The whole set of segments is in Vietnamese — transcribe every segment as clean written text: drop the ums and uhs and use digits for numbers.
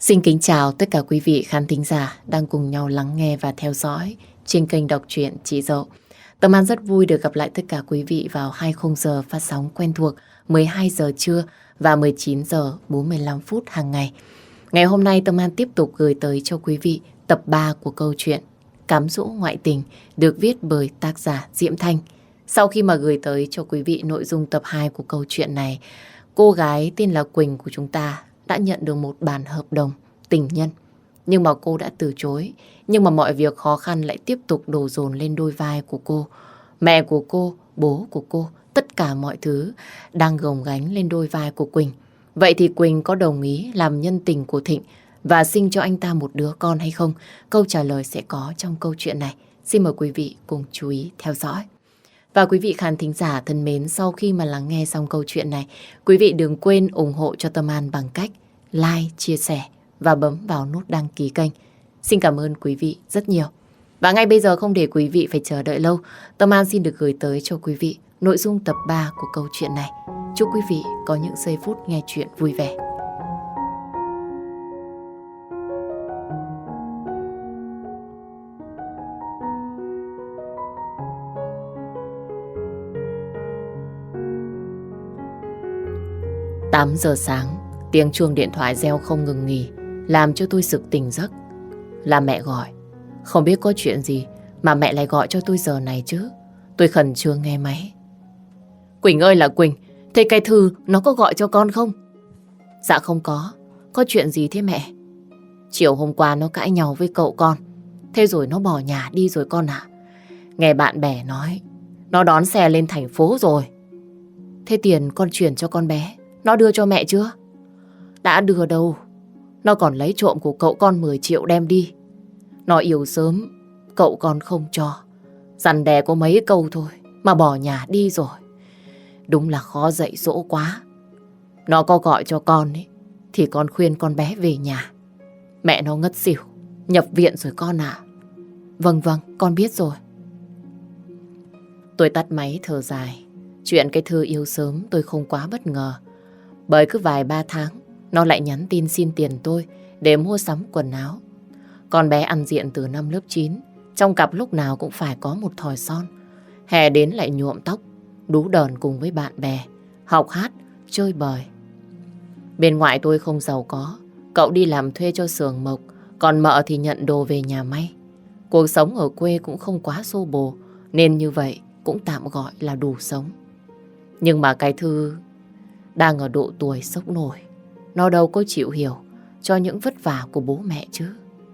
Xin kính chào tất cả quý vị khán thính giả đang cùng nhau lắng nghe và theo dõi trên kênh đọc truyện Chị Dậu. Tâm An rất vui được gặp lại tất cả quý vị vào 20 giờ phát sóng quen thuộc 12 giờ trưa và 19 giờ 45 phút hàng ngày. Ngày hôm nay Tâm An tiếp tục gửi tới cho quý vị tập 3 của câu chuyện Cám dỗ ngoại tình được viết bởi tác giả Diễm Thanh. Sau khi mà gửi tới cho quý vị nội dung tập 2 của câu chuyện này, cô gái tên là Quỳnh của chúng ta đã nhận được một bản hợp đồng tình nhân. Nhưng mà cô đã từ chối. Nhưng mà mọi việc khó khăn lại tiếp tục đổ dồn lên đôi vai của cô. Mẹ của cô, bố của cô, tất cả mọi thứ đang gồng gánh lên đôi vai của Quỳnh. Vậy thì Quỳnh có đồng ý làm nhân tình của Thịnh và sinh cho anh ta một đứa con hay không? Câu trả lời sẽ có trong câu chuyện này. Xin mời quý vị cùng chú ý theo dõi. Và quý vị khán thính giả thân mến, sau khi mà lắng nghe xong câu chuyện này, quý vị đừng quên ủng hộ cho Tâm An bằng cách like, chia sẻ và bấm vào nút đăng ký kênh. Xin cảm ơn quý vị rất nhiều. Và ngay bây giờ không để quý vị phải chờ đợi lâu, Tâm An xin được gửi tới cho quý vị nội dung tập 3 của câu chuyện này. Chúc quý vị có những giây phút nghe chuyện vui vẻ. Tám giờ sáng, tiếng chuông điện thoại reo không ngừng nghỉ, làm cho tôi sực tỉnh giấc. Là mẹ gọi. Không biết có chuyện gì mà mẹ lại gọi cho tôi giờ này chứ. Tôi khẩn trương nghe máy. Quỳnh ơi là Quỳnh, thế cái Thư nó có gọi cho con không? Dạ không có. Có chuyện gì thế mẹ? Chiều hôm qua nó cãi nhau với cậu con. Thế rồi nó bỏ nhà đi rồi con à? Nghe bạn bè nói nó đón xe lên thành phố rồi. Thế tiền con chuyển cho con bé nó đưa cho mẹ chưa? Đã đưa đâu. Nó còn lấy trộm của cậu con 10 triệu đem đi. Nó yêu sớm, cậu con không cho. Dằn đè có mấy câu thôi mà bỏ nhà đi rồi. Đúng là khó dạy dỗ quá. Nó có gọi cho con ấy thì con khuyên con bé về nhà. Mẹ nó ngất xỉu, nhập viện rồi con ạ. Vâng, con biết rồi. Tôi tắt máy thở dài. Chuyện cái Thư yêu sớm tôi không quá bất ngờ. Bởi cứ vài 3 tháng nó lại nhắn tin xin tiền tôi để mua sắm quần áo. Con bé ăn diện từ năm lớp 9, trong cặp lúc nào cũng phải có một thỏi son. Hè đến lại nhuộm tóc, đú đờn cùng với bạn bè, học hát, chơi bời. Bên ngoại tôi không giàu có, cậu đi làm thuê cho xưởng mộc, còn mợ thì nhận đồ về nhà may. Cuộc sống ở quê cũng không quá xô bồ, nên như vậy cũng tạm gọi là đủ sống. Nhưng mà cái Thư đang ở độ tuổi sốc nổi, nó đâu có chịu hiểu cho những vất vả của bố mẹ chứ.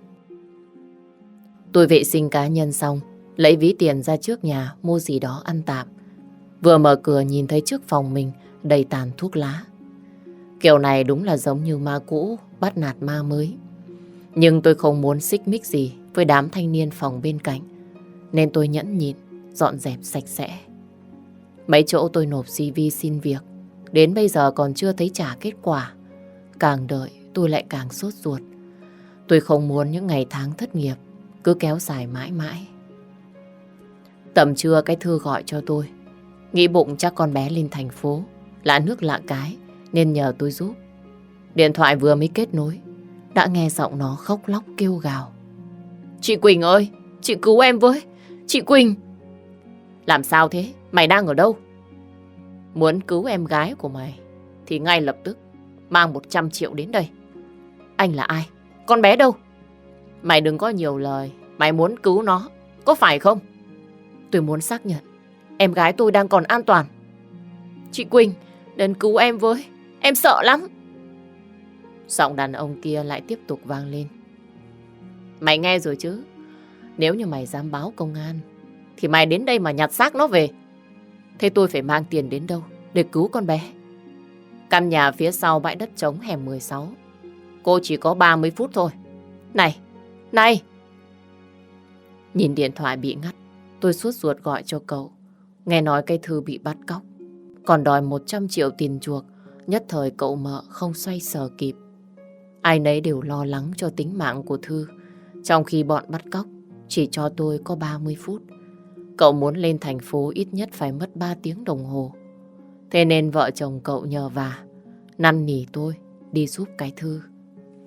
Tôi vệ sinh cá nhân xong, lấy ví tiền ra trước nhà mua gì đó ăn tạm. Vừa mở cửa nhìn thấy trước phòng mình đầy tàn thuốc lá. Kiểu này đúng là giống như ma cũ bắt nạt ma mới. Nhưng tôi không muốn xích mích gì với đám thanh niên phòng bên cạnh, nên tôi nhẫn nhịn dọn dẹp sạch sẽ. Mấy chỗ tôi nộp CV xin việc, đến bây giờ còn chưa thấy trả kết quả. Càng đợi tôi lại càng sốt ruột. Tôi không muốn những ngày tháng thất nghiệp cứ kéo dài mãi mãi. Tầm trưa cái Thư gọi cho tôi. Nghĩ bụng chắc con bé lên thành phố, lạ nước lạ cái, nên nhờ tôi giúp. Điện thoại vừa mới kết nối, đã nghe giọng nó khóc lóc kêu gào. Chị Quỳnh ơi, chị cứu em với. Chị Quỳnh. Làm sao thế? Mày đang ở đâu? Muốn cứu em gái của mày thì ngay lập tức mang 100 triệu đến đây. Anh là ai? Con bé đâu? Mày đừng có nhiều lời. Mày muốn cứu nó, có phải không? Tôi muốn xác nhận em gái tôi đang còn an toàn. Chị Quỳnh, đến cứu em với. Em sợ lắm. Giọng đàn ông kia lại tiếp tục vang lên. Mày nghe rồi chứ? Nếu như mày dám báo công an thì mày đến đây mà nhặt xác nó về. Thế tôi phải mang tiền đến đâu để cứu con bé? Căn nhà phía sau bãi đất trống hẻm 16. Cô chỉ có 30 phút thôi. Này! Nhìn điện thoại bị ngắt, tôi sốt ruột gọi cho cậu. Nghe nói cái Thư bị bắt cóc, còn đòi 100 triệu tiền chuộc. Nhất thời cậu mợ không xoay sở kịp. Ai nấy đều lo lắng cho tính mạng của Thư, trong khi bọn bắt cóc chỉ cho tôi có 30 phút. Cậu muốn lên thành phố ít nhất phải mất 3 tiếng đồng hồ. Thế nên vợ chồng cậu nhờ vả, năn nỉ tôi đi giúp cái Thư.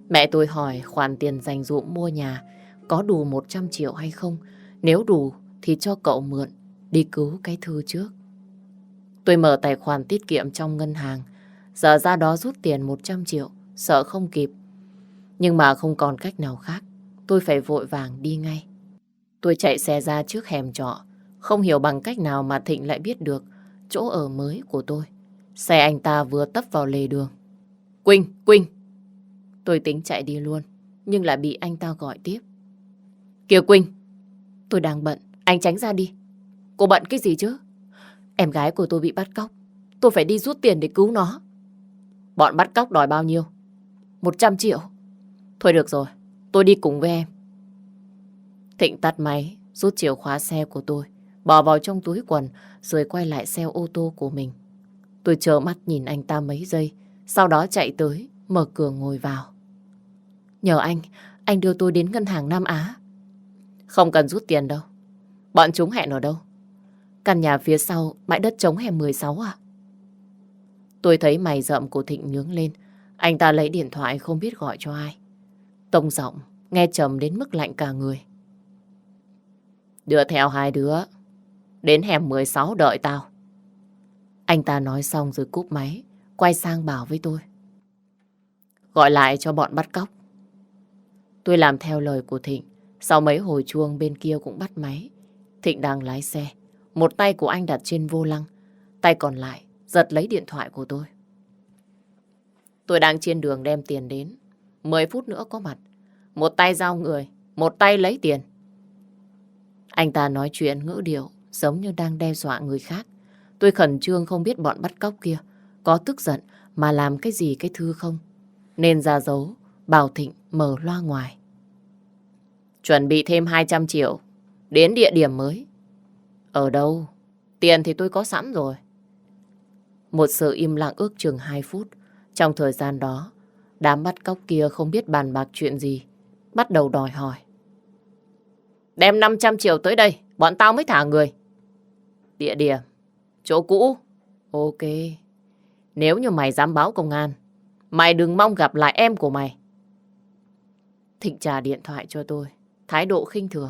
Mẹ tôi hỏi khoản tiền dành dụm mua nhà có đủ 100 triệu hay không. Nếu đủ thì cho cậu mượn đi cứu cái Thư trước. Tôi mở tài khoản tiết kiệm trong ngân hàng. Giờ ra đó rút tiền 100 triệu, sợ không kịp. Nhưng mà không còn cách nào khác. Tôi phải vội vàng đi ngay. Tôi chạy xe ra trước hẻm trọ. Không hiểu bằng cách nào mà Thịnh lại biết được chỗ ở mới của tôi. Xe anh ta vừa tấp vào lề đường. Quỳnh, Quỳnh! Tôi tính chạy đi luôn, nhưng lại bị anh ta gọi tiếp. Kìa Quỳnh! Tôi đang bận, anh tránh ra đi. Cô bận cái gì chứ? Em gái của tôi bị bắt cóc. Tôi phải đi rút tiền để cứu nó. Bọn bắt cóc đòi bao nhiêu? 100 triệu. Thôi được rồi, tôi đi cùng với em. Thịnh tắt máy, rút chìa khóa xe của tôi, bỏ vào trong túi quần, rồi quay lại xe ô tô của mình. Tôi trợn mắt nhìn anh ta mấy giây, sau đó chạy tới, mở cửa ngồi vào. Nhờ anh đưa tôi đến ngân hàng Nam Á. Không cần rút tiền đâu. Bọn chúng hẹn ở đâu? Căn nhà phía sau, bãi đất trống hẻm 16 à? Tôi thấy mày rậm của Thịnh nhướng lên. Anh ta lấy điện thoại không biết gọi cho ai. Tông giọng, nghe trầm đến mức lạnh cả người. Đưa theo hai đứa, đến hẻm 16 đợi tao. Anh ta nói xong rồi cúp máy, quay sang bảo với tôi. Gọi lại cho bọn bắt cóc. Tôi làm theo lời của Thịnh. Sau mấy hồi chuông bên kia cũng bắt máy. Thịnh đang lái xe. Một tay của anh đặt trên vô lăng. Tay còn lại giật lấy điện thoại của tôi. Tôi đang trên đường đem tiền đến. 10 phút nữa có mặt. Một tay giao người, một tay lấy tiền. Anh ta nói chuyện ngữ điệu giống như đang đe dọa người khác. Tôi khẩn trương không biết bọn bắt cóc kia có tức giận mà làm cái gì cái Thư không. Nên ra dấu bảo Thịnh mở loa ngoài. Chuẩn bị thêm 200 triệu đến địa điểm mới. Ở đâu? Tiền thì tôi có sẵn rồi. Một sự im lặng ước chừng 2 phút. Trong thời gian đó, đám bắt cóc kia không biết bàn bạc chuyện gì, bắt đầu đòi hỏi. Đem 500 triệu tới đây, bọn tao mới thả người. Địa điểm, chỗ cũ. Ok. Nếu như mày dám báo công an, mày đừng mong gặp lại em của mày. Thịnh trả điện thoại cho tôi, thái độ khinh thường.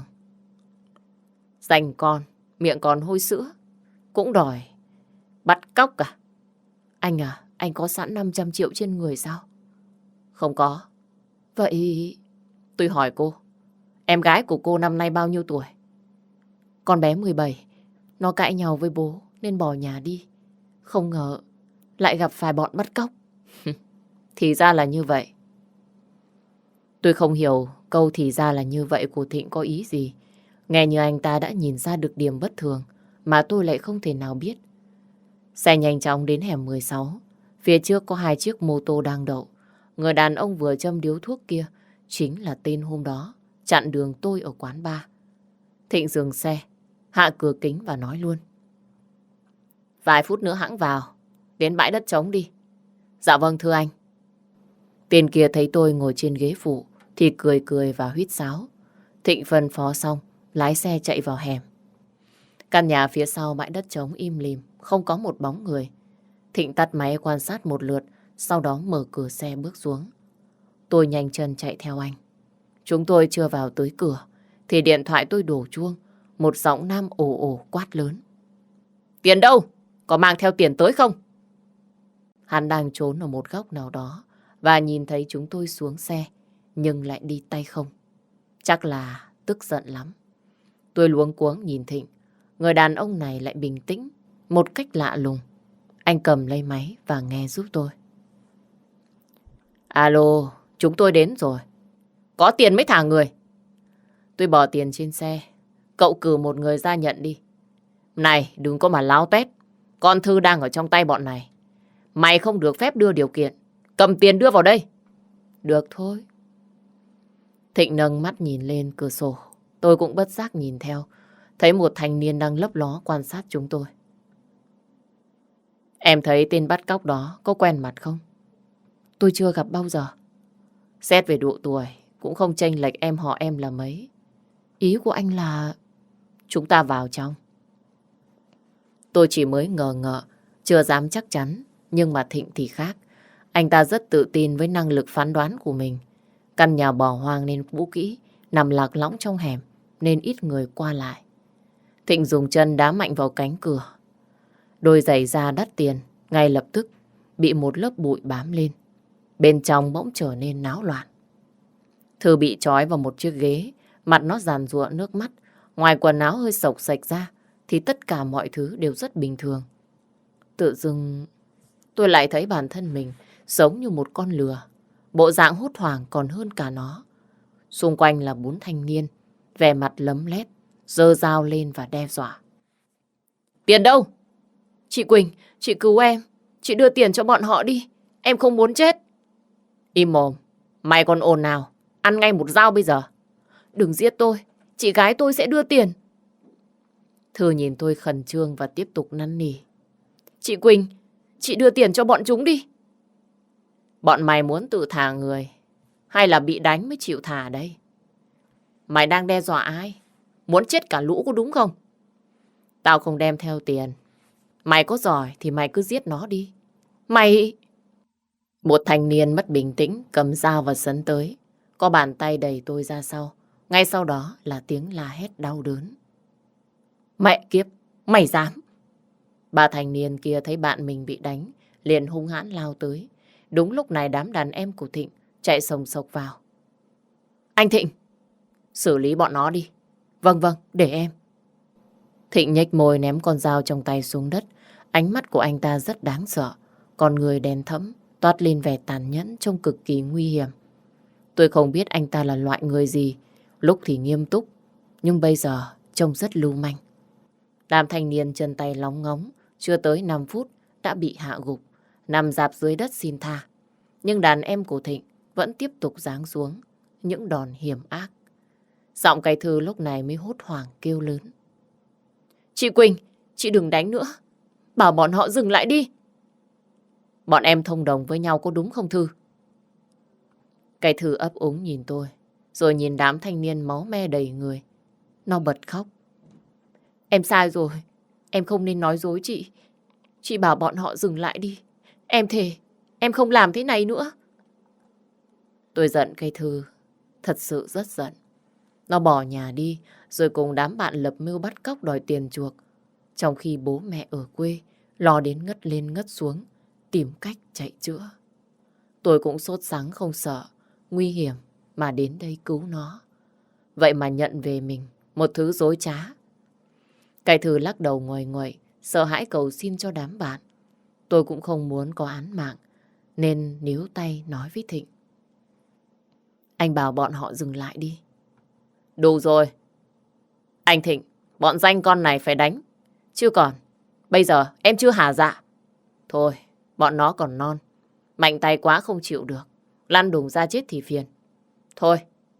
Dành con, miệng còn hôi sữa, cũng đòi bắt cóc à? Anh à, anh có sẵn 500 triệu trên người sao? Không có. Vậy tôi hỏi cô, em gái của cô năm nay bao nhiêu tuổi? Con bé 17, nó cãi nhau với bố nên bỏ nhà đi. Không ngờ lại gặp phải bọn bắt cóc. Thì ra là như vậy. Tôi không hiểu câu thì ra là như vậy của Thịnh có ý gì. Nghe như anh ta đã nhìn ra được điểm bất thường mà tôi lại không thể nào biết. Xe nhanh chóng đến hẻm 16. Phía trước có 2 chiếc mô tô đang đậu. Người đàn ông vừa châm điếu thuốc kia chính là tên hôm đó chặn đường tôi ở quán bar. Thịnh dừng xe, hạ cửa kính và nói luôn. Vài phút nữa hẵng vào, đến bãi đất trống đi. Dạ vâng thưa anh. Tên kia thấy tôi ngồi trên ghế phụ thì cười cười và huýt sáo. Thịnh phân phó xong, lái xe chạy vào hẻm. Căn nhà phía sau bãi đất trống im lìm, không có một bóng người. Thịnh tắt máy quan sát một lượt, sau đó mở cửa xe bước xuống. Tôi nhanh chân chạy theo anh. Chúng tôi chưa vào tới cửa, thì điện thoại tôi đổ chuông. Một giọng nam ồ ồ quát lớn. Tiền đâu? Có mang theo tiền tới không? Hắn đang trốn ở một góc nào đó và nhìn thấy chúng tôi xuống xe, nhưng lại đi tay không. Chắc là tức giận lắm. Tôi luống cuống nhìn Thịnh. Người đàn ông này lại bình tĩnh, một cách lạ lùng. Anh cầm lấy máy và nghe giúp tôi. Alo, chúng tôi đến rồi. Có tiền mới thả người. Tôi bỏ tiền trên xe. Cậu cử một người ra nhận đi. Này, đừng có mà láo tét. Con Thư đang ở trong tay bọn này. Mày không được phép đưa điều kiện. Cầm tiền đưa vào đây. Được thôi. Thịnh nâng mắt nhìn lên cửa sổ. Tôi cũng bất giác nhìn theo. Thấy một thanh niên đang lấp ló quan sát chúng tôi. Em thấy tên bắt cóc đó có quen mặt không? Tôi chưa gặp bao giờ. Xét về độ tuổi, cũng không chênh lệch em họ em là mấy. Ý của anh là... Chúng ta vào trong. Tôi chỉ mới ngờ ngợ, chưa dám chắc chắn. Nhưng mà Thịnh thì khác. Anh ta rất tự tin với năng lực phán đoán của mình. Căn nhà bỏ hoang nên cũ kỹ, nằm lạc lõng trong hẻm nên ít người qua lại. Thịnh dùng chân đá mạnh vào cánh cửa. Đôi giày da đắt tiền ngay lập tức bị một lớp bụi bám lên. Bên trong bỗng trở nên náo loạn. Thư bị trói vào một chiếc ghế, mặt nó giàn giụa nước mắt. Ngoài quần áo hơi xộc xệch ra thì tất cả mọi thứ đều rất bình thường. Tự dưng tôi lại thấy bản thân mình giống như một con lừa. Bộ dạng hốt hoảng còn hơn cả nó. Xung quanh là 4 thanh niên, vẻ mặt lấm lét, giơ dao lên và đe dọa. Tiền đâu? Chị Quỳnh, chị cứu em. Chị đưa tiền cho bọn họ đi. Em không muốn chết. Im mồm, mày còn ồn nào? Ăn ngay một dao bây giờ. Đừng giết tôi, chị gái tôi sẽ đưa tiền. Thư nhìn tôi khẩn trương và tiếp tục năn nỉ. Chị Quỳnh, chị đưa tiền cho bọn chúng đi. Bọn mày muốn tự thả người hay là bị đánh mới chịu thả đây? Mày đang đe dọa ai? Muốn chết cả lũ có đúng không? Tao không đem theo tiền. Mày có giỏi thì mày cứ giết nó đi. Mày... Một thanh niên mất bình tĩnh cầm dao và sấn tới. Có bàn tay đẩy tôi ra sau. Ngay sau đó là tiếng la hét đau đớn. Mẹ kiếp, mày dám! Ba thanh niên kia thấy bạn mình bị đánh, liền hung hãn lao tới. Đúng lúc này đám đàn em của Thịnh chạy sồng sộc vào. Anh Thịnh, xử lý bọn nó đi. Vâng, để em. Thịnh nhếch môi ném con dao trong tay xuống đất. Ánh mắt của anh ta rất đáng sợ. Con người đen thẫm, toát lên vẻ tàn nhẫn trông cực kỳ nguy hiểm. Tôi không biết anh ta là loại người gì. Lúc thì nghiêm túc, nhưng bây giờ trông rất lưu manh. Đám thanh niên chân tay lóng ngóng, chưa tới 5 phút đã bị hạ gục, nằm rạp dưới đất xin tha. Nhưng đàn em của Thịnh vẫn tiếp tục giáng xuống những đòn hiểm ác. Giọng cái Thư lúc này mới hốt hoảng kêu lớn. Chị Quỳnh, chị đừng đánh nữa. Bảo bọn họ dừng lại đi. Bọn em thông đồng với nhau có đúng không Thư? Cái Thư ấp úng nhìn tôi, rồi nhìn đám thanh niên máu me đầy người. Nó bật khóc. Em sai rồi, em không nên nói dối chị. Chị bảo bọn họ dừng lại đi. Em thề, em không làm thế này nữa. Tôi giận cây Thư, thật sự rất giận. Nó bỏ nhà đi, rồi cùng đám bạn lập mưu bắt cóc đòi tiền chuộc. Trong khi bố mẹ ở quê, lo đến ngất lên ngất xuống, tìm cách chạy chữa. Tôi cũng sốt sắng không sợ, nguy hiểm mà đến đây cứu nó. Vậy mà nhận về mình một thứ dối trá. Cái Thư lắc đầu nguầy nguậy, sợ hãi cầu xin cho đám bạn. Tôi cũng không muốn có án mạng, nên níu tay nói với Thịnh. Anh bảo bọn họ dừng lại đi. Đủ rồi. Anh Thịnh, bọn danh con này phải đánh. Chứ còn, bây giờ em chưa hả dạ. Thôi, bọn nó còn non. Mạnh tay quá không chịu được. Lăn đùng ra chết thì phiền. Thôi.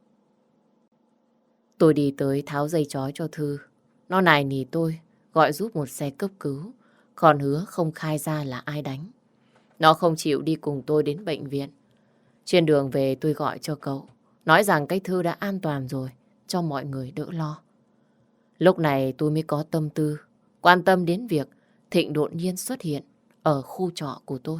Tôi đi tới tháo dây trói cho Thư. Nó nài nỉ tôi gọi giúp một xe cấp cứu. Còn hứa không khai ra là ai đánh. Nó không chịu đi cùng tôi đến bệnh viện. Trên đường về tôi gọi cho cậu. Nói rằng cái Thư đã an toàn rồi, cho mọi người đỡ lo. Lúc này tôi mới có tâm tư quan tâm đến việc Thịnh đột nhiên xuất hiện ở khu trọ của tôi.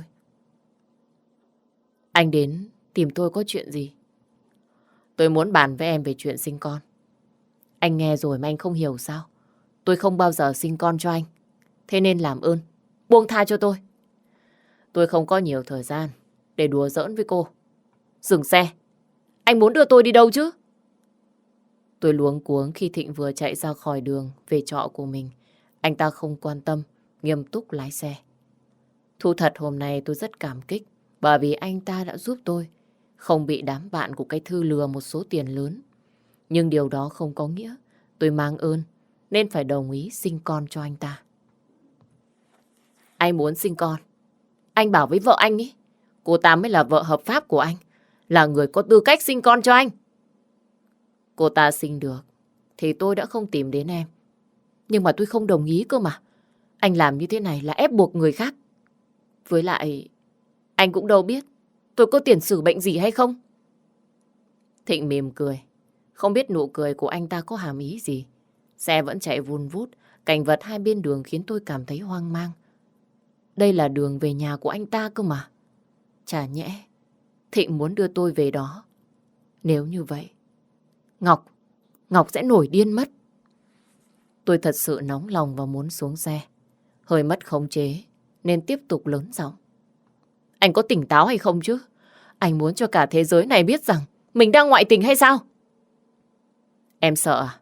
Anh đến tìm tôi có chuyện gì? Tôi muốn bàn với em về chuyện sinh con. Anh nghe rồi mà anh không hiểu sao? Tôi không bao giờ sinh con cho anh. Thế nên làm ơn, buông tha cho tôi. Tôi không có nhiều thời gian để đùa giỡn với cô. Dừng xe. Anh muốn đưa tôi đi đâu chứ? Tôi luống cuống khi Thịnh vừa chạy ra khỏi đường về trọ của mình. Anh ta không quan tâm, nghiêm túc lái xe. Thú thật hôm nay tôi rất cảm kích bởi vì anh ta đã giúp tôi không bị đám bạn của cái Thư lừa một số tiền lớn. Nhưng điều đó không có nghĩa tôi mang ơn nên phải đồng ý sinh con cho anh ta. Anh muốn sinh con. Anh bảo với vợ anh ý, cô ta mới là vợ hợp pháp của anh, là người có tư cách sinh con cho anh. Cô ta sinh được thì tôi đã không tìm đến em. Nhưng mà tôi không đồng ý cơ mà. Anh làm như thế này là ép buộc người khác. Với lại, anh cũng đâu biết tôi có tiền sử bệnh gì hay không. Thịnh mỉm cười. Không biết nụ cười của anh ta có hàm ý gì. Xe vẫn chạy vun vút. Cảnh vật hai bên đường khiến tôi cảm thấy hoang mang. Đây là đường về nhà của anh ta cơ mà. Chả nhẽ Thịnh muốn đưa tôi về đó Nếu như vậy, Ngọc sẽ nổi điên mất. Tôi thật sự nóng lòng và muốn xuống xe. Hơi mất khống chế nên tiếp tục lớn giọng. Anh có tỉnh táo hay không chứ? Anh muốn cho cả thế giới này biết rằng mình đang ngoại tình hay sao? Em sợ à?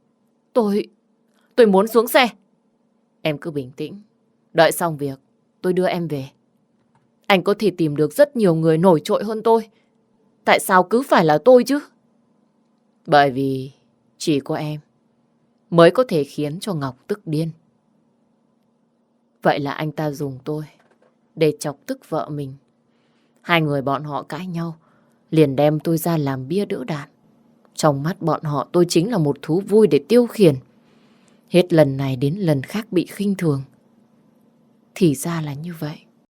Tôi muốn xuống xe. Em cứ bình tĩnh. Đợi xong việc, tôi đưa em về. Anh có thể tìm được rất nhiều người nổi trội hơn tôi. Tại sao cứ phải là tôi chứ? Bởi vì chỉ có em mới có thể khiến cho Ngọc tức điên. Vậy là anh ta dùng tôi để chọc tức vợ mình. Hai người bọn họ cãi nhau, liền đem tôi ra làm bia đỡ đạn. Trong mắt bọn họ tôi chính là một thú vui để tiêu khiển. Hết lần này đến lần khác bị khinh thường. Thì ra là như vậy.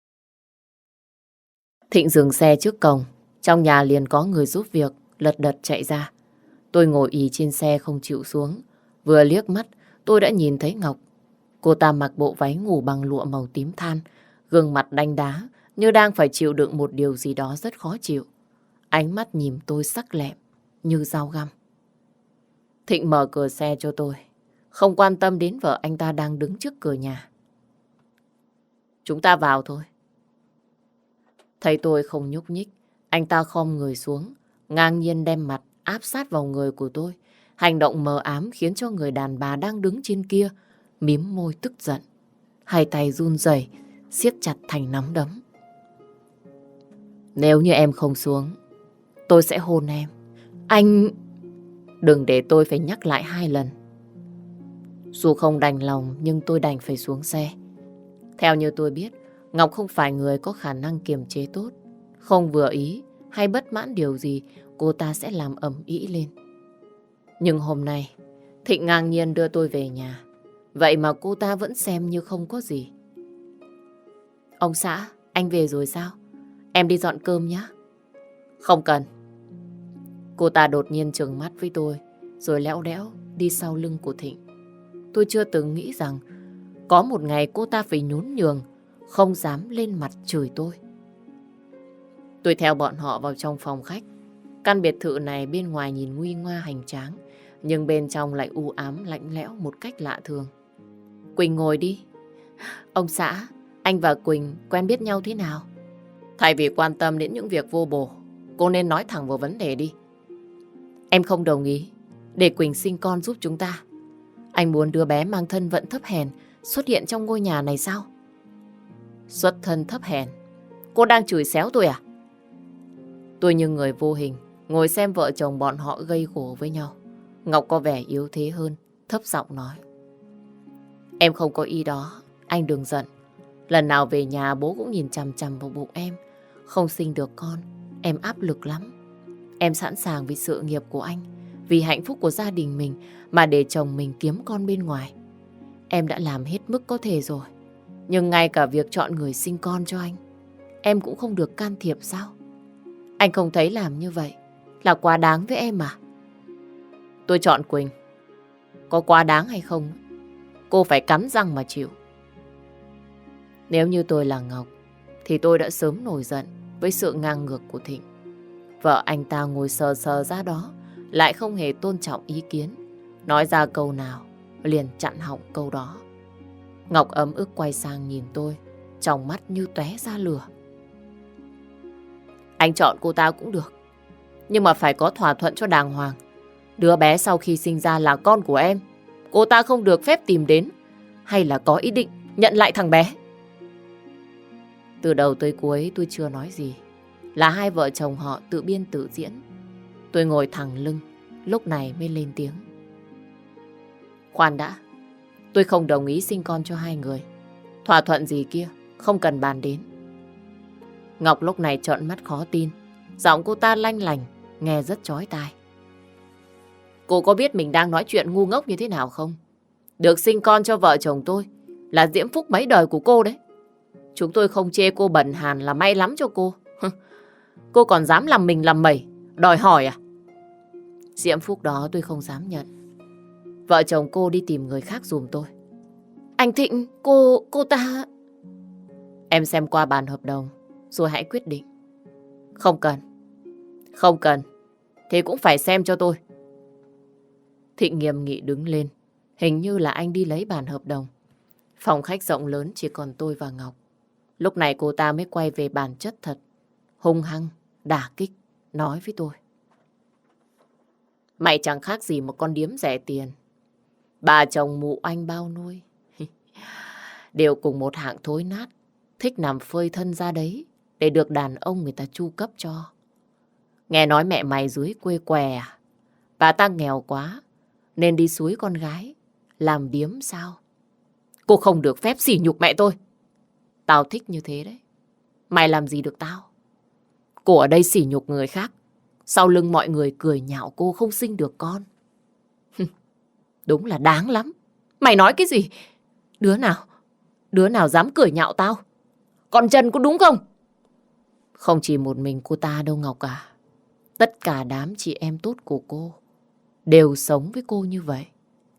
Thịnh dừng xe trước cổng. Trong nhà liền có người giúp việc, lật đật chạy ra. Tôi ngồi ì trên xe không chịu xuống. Vừa liếc mắt, tôi đã nhìn thấy Ngọc. Cô ta mặc bộ váy ngủ bằng lụa màu tím than, gương mặt đanh đá, như đang phải chịu đựng một điều gì đó rất khó chịu. Ánh mắt nhìn tôi sắc lẹm, như dao găm. Thịnh mở cửa xe cho tôi, không quan tâm đến vợ anh ta đang đứng trước cửa nhà. Chúng ta vào thôi. Thấy tôi không nhúc nhích, anh ta khom người xuống, ngang nhiên đem mặt áp sát vào người của tôi. Hành động mờ ám khiến cho người đàn bà đang đứng trên kia mím môi tức giận. Hai tay run rẩy, siết chặt thành nắm đấm. Nếu như em không xuống, tôi sẽ hôn em. Anh... Đừng để tôi phải nhắc lại 2 lần. Dù không đành lòng nhưng tôi đành phải xuống xe. Theo như tôi biết, Ngọc không phải người có khả năng kiềm chế tốt. Không vừa ý hay bất mãn điều gì, cô ta sẽ làm ầm ĩ lên. Nhưng hôm nay, Thịnh ngang nhiên đưa tôi về nhà. Vậy mà cô ta vẫn xem như không có gì. Ông xã, anh về rồi sao? Em đi dọn cơm nhé. Không cần. Cô ta đột nhiên trừng mắt với tôi, rồi lẽo đẽo đi sau lưng của Thịnh. Tôi chưa từng nghĩ rằng có một ngày cô ta phải nhún nhường, không dám lên mặt chửi tôi. Tôi theo bọn họ vào trong phòng khách. Căn biệt thự này bên ngoài nhìn nguy nga hoành tráng, nhưng bên trong lại u ám lạnh lẽo một cách lạ thường. Quỳnh ngồi đi. Ông xã, anh và Quỳnh quen biết nhau thế nào? Thay vì quan tâm đến những việc vô bổ, cô nên nói thẳng vào vấn đề đi. Em không đồng ý để Quỳnh sinh con giúp chúng ta. Anh muốn đứa bé mang thân phận thấp hèn xuất hiện trong ngôi nhà này sao? Xuất thân thấp hèn? Cô đang chửi xéo tôi à? Tôi như người vô hình ngồi xem vợ chồng bọn họ gây gổ với nhau. Ngọc có vẻ yếu thế hơn, thấp giọng nói. Em không có ý đó, anh đừng giận. Lần nào về nhà bố cũng nhìn chằm chằm vào bụng em. Không sinh được con, em áp lực lắm. Em sẵn sàng vì sự nghiệp của anh, vì hạnh phúc của gia đình mình mà để chồng mình kiếm con bên ngoài. Em đã làm hết mức có thể rồi. Nhưng ngay cả việc chọn người sinh con cho anh, em cũng không được can thiệp sao? Anh không thấy làm như vậy là quá đáng với em à? Tôi chọn Quỳnh. Có quá đáng hay không, cô phải cắn răng mà chịu. Nếu như tôi là Ngọc thì tôi đã sớm nổi giận với sự ngang ngược của Thịnh. Vợ anh ta ngồi sờ sờ ra đó, lại không hề tôn trọng ý kiến. Nói ra câu nào liền chặn họng câu đó. Ngọc ấm ức quay sang nhìn tôi, trong mắt như tóe ra lửa. Anh chọn cô ta cũng được, nhưng mà phải có thỏa thuận cho đàng hoàng. Đứa bé sau khi sinh ra là con của em. Cô ta không được phép tìm đến hay là có ý định nhận lại thằng bé. Từ đầu tới cuối tôi chưa nói gì, là hai vợ chồng họ tự biên tự diễn. Tôi ngồi thẳng lưng, lúc này mới lên tiếng. Khoan đã, tôi không đồng ý sinh con cho hai người. Thỏa thuận gì kia không cần bàn đến. Ngọc lúc này trợn mắt khó tin, giọng cô ta lanh lành, nghe rất chói tai. Cô có biết mình đang nói chuyện ngu ngốc như thế nào không? Được sinh con cho vợ chồng tôi là diễm phúc mấy đời của cô đấy. Chúng tôi không chê cô bần hàn là may lắm cho cô. Cô còn dám làm mình làm mẩy, đòi hỏi à? Diễm phúc đó tôi không dám nhận. Vợ chồng cô đi tìm người khác giùm tôi. Anh Thịnh, cô ta... Em xem qua bản hợp đồng rồi hãy quyết định. Không cần. Không cần. thì cũng phải xem cho tôi. Thịnh nghiêm nghị đứng lên. Hình như là anh đi lấy bản hợp đồng. Phòng khách rộng lớn chỉ còn tôi và Ngọc. Lúc này cô ta mới quay về bản chất thật. Hung hăng, đả kích, nói với tôi. Mày chẳng khác gì một con điếm rẻ tiền. Bà chồng mụ anh bao nuôi. Đều cùng một hạng thối nát. Thích nằm phơi thân ra đấy để được đàn ông người ta chu cấp cho. Nghe nói mẹ mày dưới quê què à? Bà ta nghèo quá nên đi suối con gái làm điếm sao? Cô không được phép sỉ nhục mẹ tôi. Tao thích như thế đấy. Mày làm gì được tao? Cô ở đây sỉ nhục người khác. Sau lưng mọi người cười nhạo cô không sinh được con. Đúng là đáng lắm. Mày nói cái gì? Đứa nào dám cười nhạo tao? Con Trân có đúng không? Không chỉ một mình cô ta đâu Ngọc à. Tất cả đám chị em tốt của cô đều sống với cô như vậy.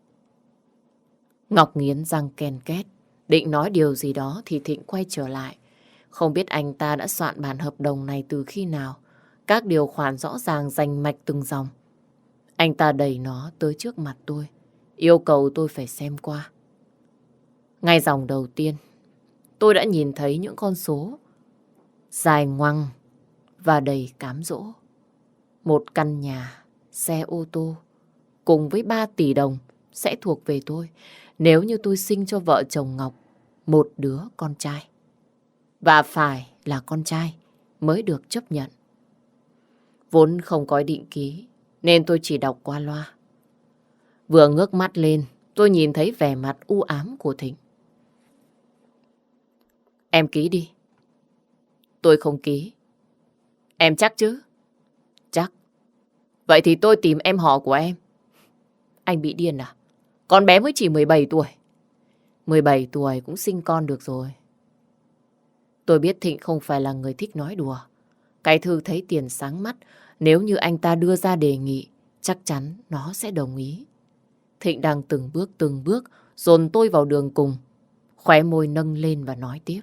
Ngọc nghiến răng ken két, định nói điều gì đó thì Thịnh quay trở lại. Không biết anh ta đã soạn bản hợp đồng này từ khi nào. Các điều khoản rõ ràng rành mạch từng dòng. Anh ta đẩy nó tới trước mặt tôi, yêu cầu tôi phải xem qua. Ngay dòng đầu tiên, tôi đã nhìn thấy những con số dài ngoằng và đầy cám dỗ. Một căn nhà, xe ô tô, cùng với 3 tỷ đồng sẽ thuộc về tôi nếu như tôi sinh cho vợ chồng Ngọc một đứa con trai. Và phải là con trai mới được chấp nhận. Vốn không có ý định ký nên tôi chỉ đọc qua loa. Vừa ngước mắt lên, tôi nhìn thấy vẻ mặt u ám của Thịnh. Em ký đi. Tôi không ký. Em chắc chứ? Chắc. Vậy thì tôi tìm em họ của em. Anh bị điên à? Con bé mới chỉ 17 tuổi. 17 tuổi cũng sinh con được rồi. Tôi biết Thịnh không phải là người thích nói đùa. Cái Thư thấy tiền sáng mắt. Nếu như anh ta đưa ra đề nghị, chắc chắn nó sẽ đồng ý. Thịnh đang từng bước dồn tôi vào đường cùng. Khóe môi nâng lên và nói tiếp.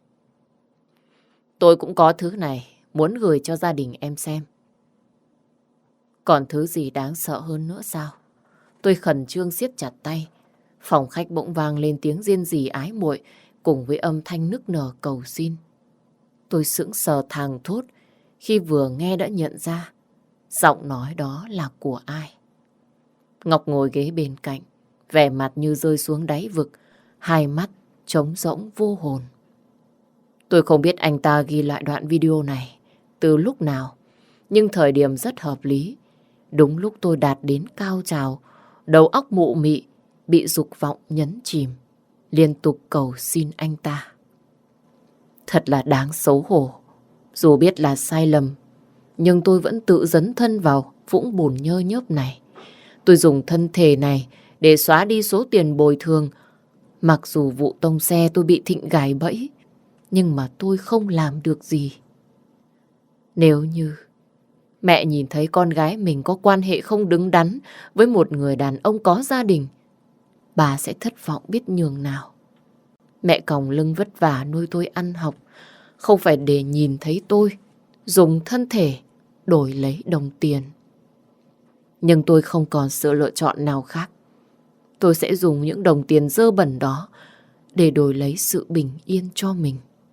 Tôi cũng có thứ này muốn gửi cho gia đình em xem. Còn thứ gì đáng sợ hơn nữa sao? Tôi khẩn trương siết chặt tay. Phòng khách bỗng vang lên tiếng riêng rỉ ái muội cùng với âm thanh nức nở cầu xin. Tôi sững sờ thàng thốt khi vừa nghe đã nhận ra giọng nói đó là của ai. Ngọc ngồi ghế bên cạnh, vẻ mặt như rơi xuống đáy vực, hai mắt trống rỗng vô hồn. Tôi không biết anh ta ghi lại đoạn video này từ lúc nào, nhưng thời điểm rất hợp lý. Đúng lúc tôi đạt đến cao trào, đầu óc mụ mị, bị dục vọng nhấn chìm, liên tục cầu xin anh ta. Thật là đáng xấu hổ. Dù biết là sai lầm, nhưng tôi vẫn tự dấn thân vào vũng bùn nhơ nhớp này. Tôi dùng thân thể này để xóa đi số tiền bồi thường. Mặc dù vụ tông xe tôi bị Thịnh gài bẫy, nhưng mà tôi không làm được gì. Nếu như mẹ nhìn thấy con gái mình có quan hệ không đứng đắn với một người đàn ông có gia đình, bà sẽ thất vọng biết nhường nào. Mẹ còng lưng vất vả nuôi tôi ăn học, không phải để nhìn thấy tôi dùng thân thể đổi lấy đồng tiền. Nhưng tôi không còn sự lựa chọn nào khác. Tôi sẽ dùng những đồng tiền dơ bẩn đó để đổi lấy sự bình yên cho mình.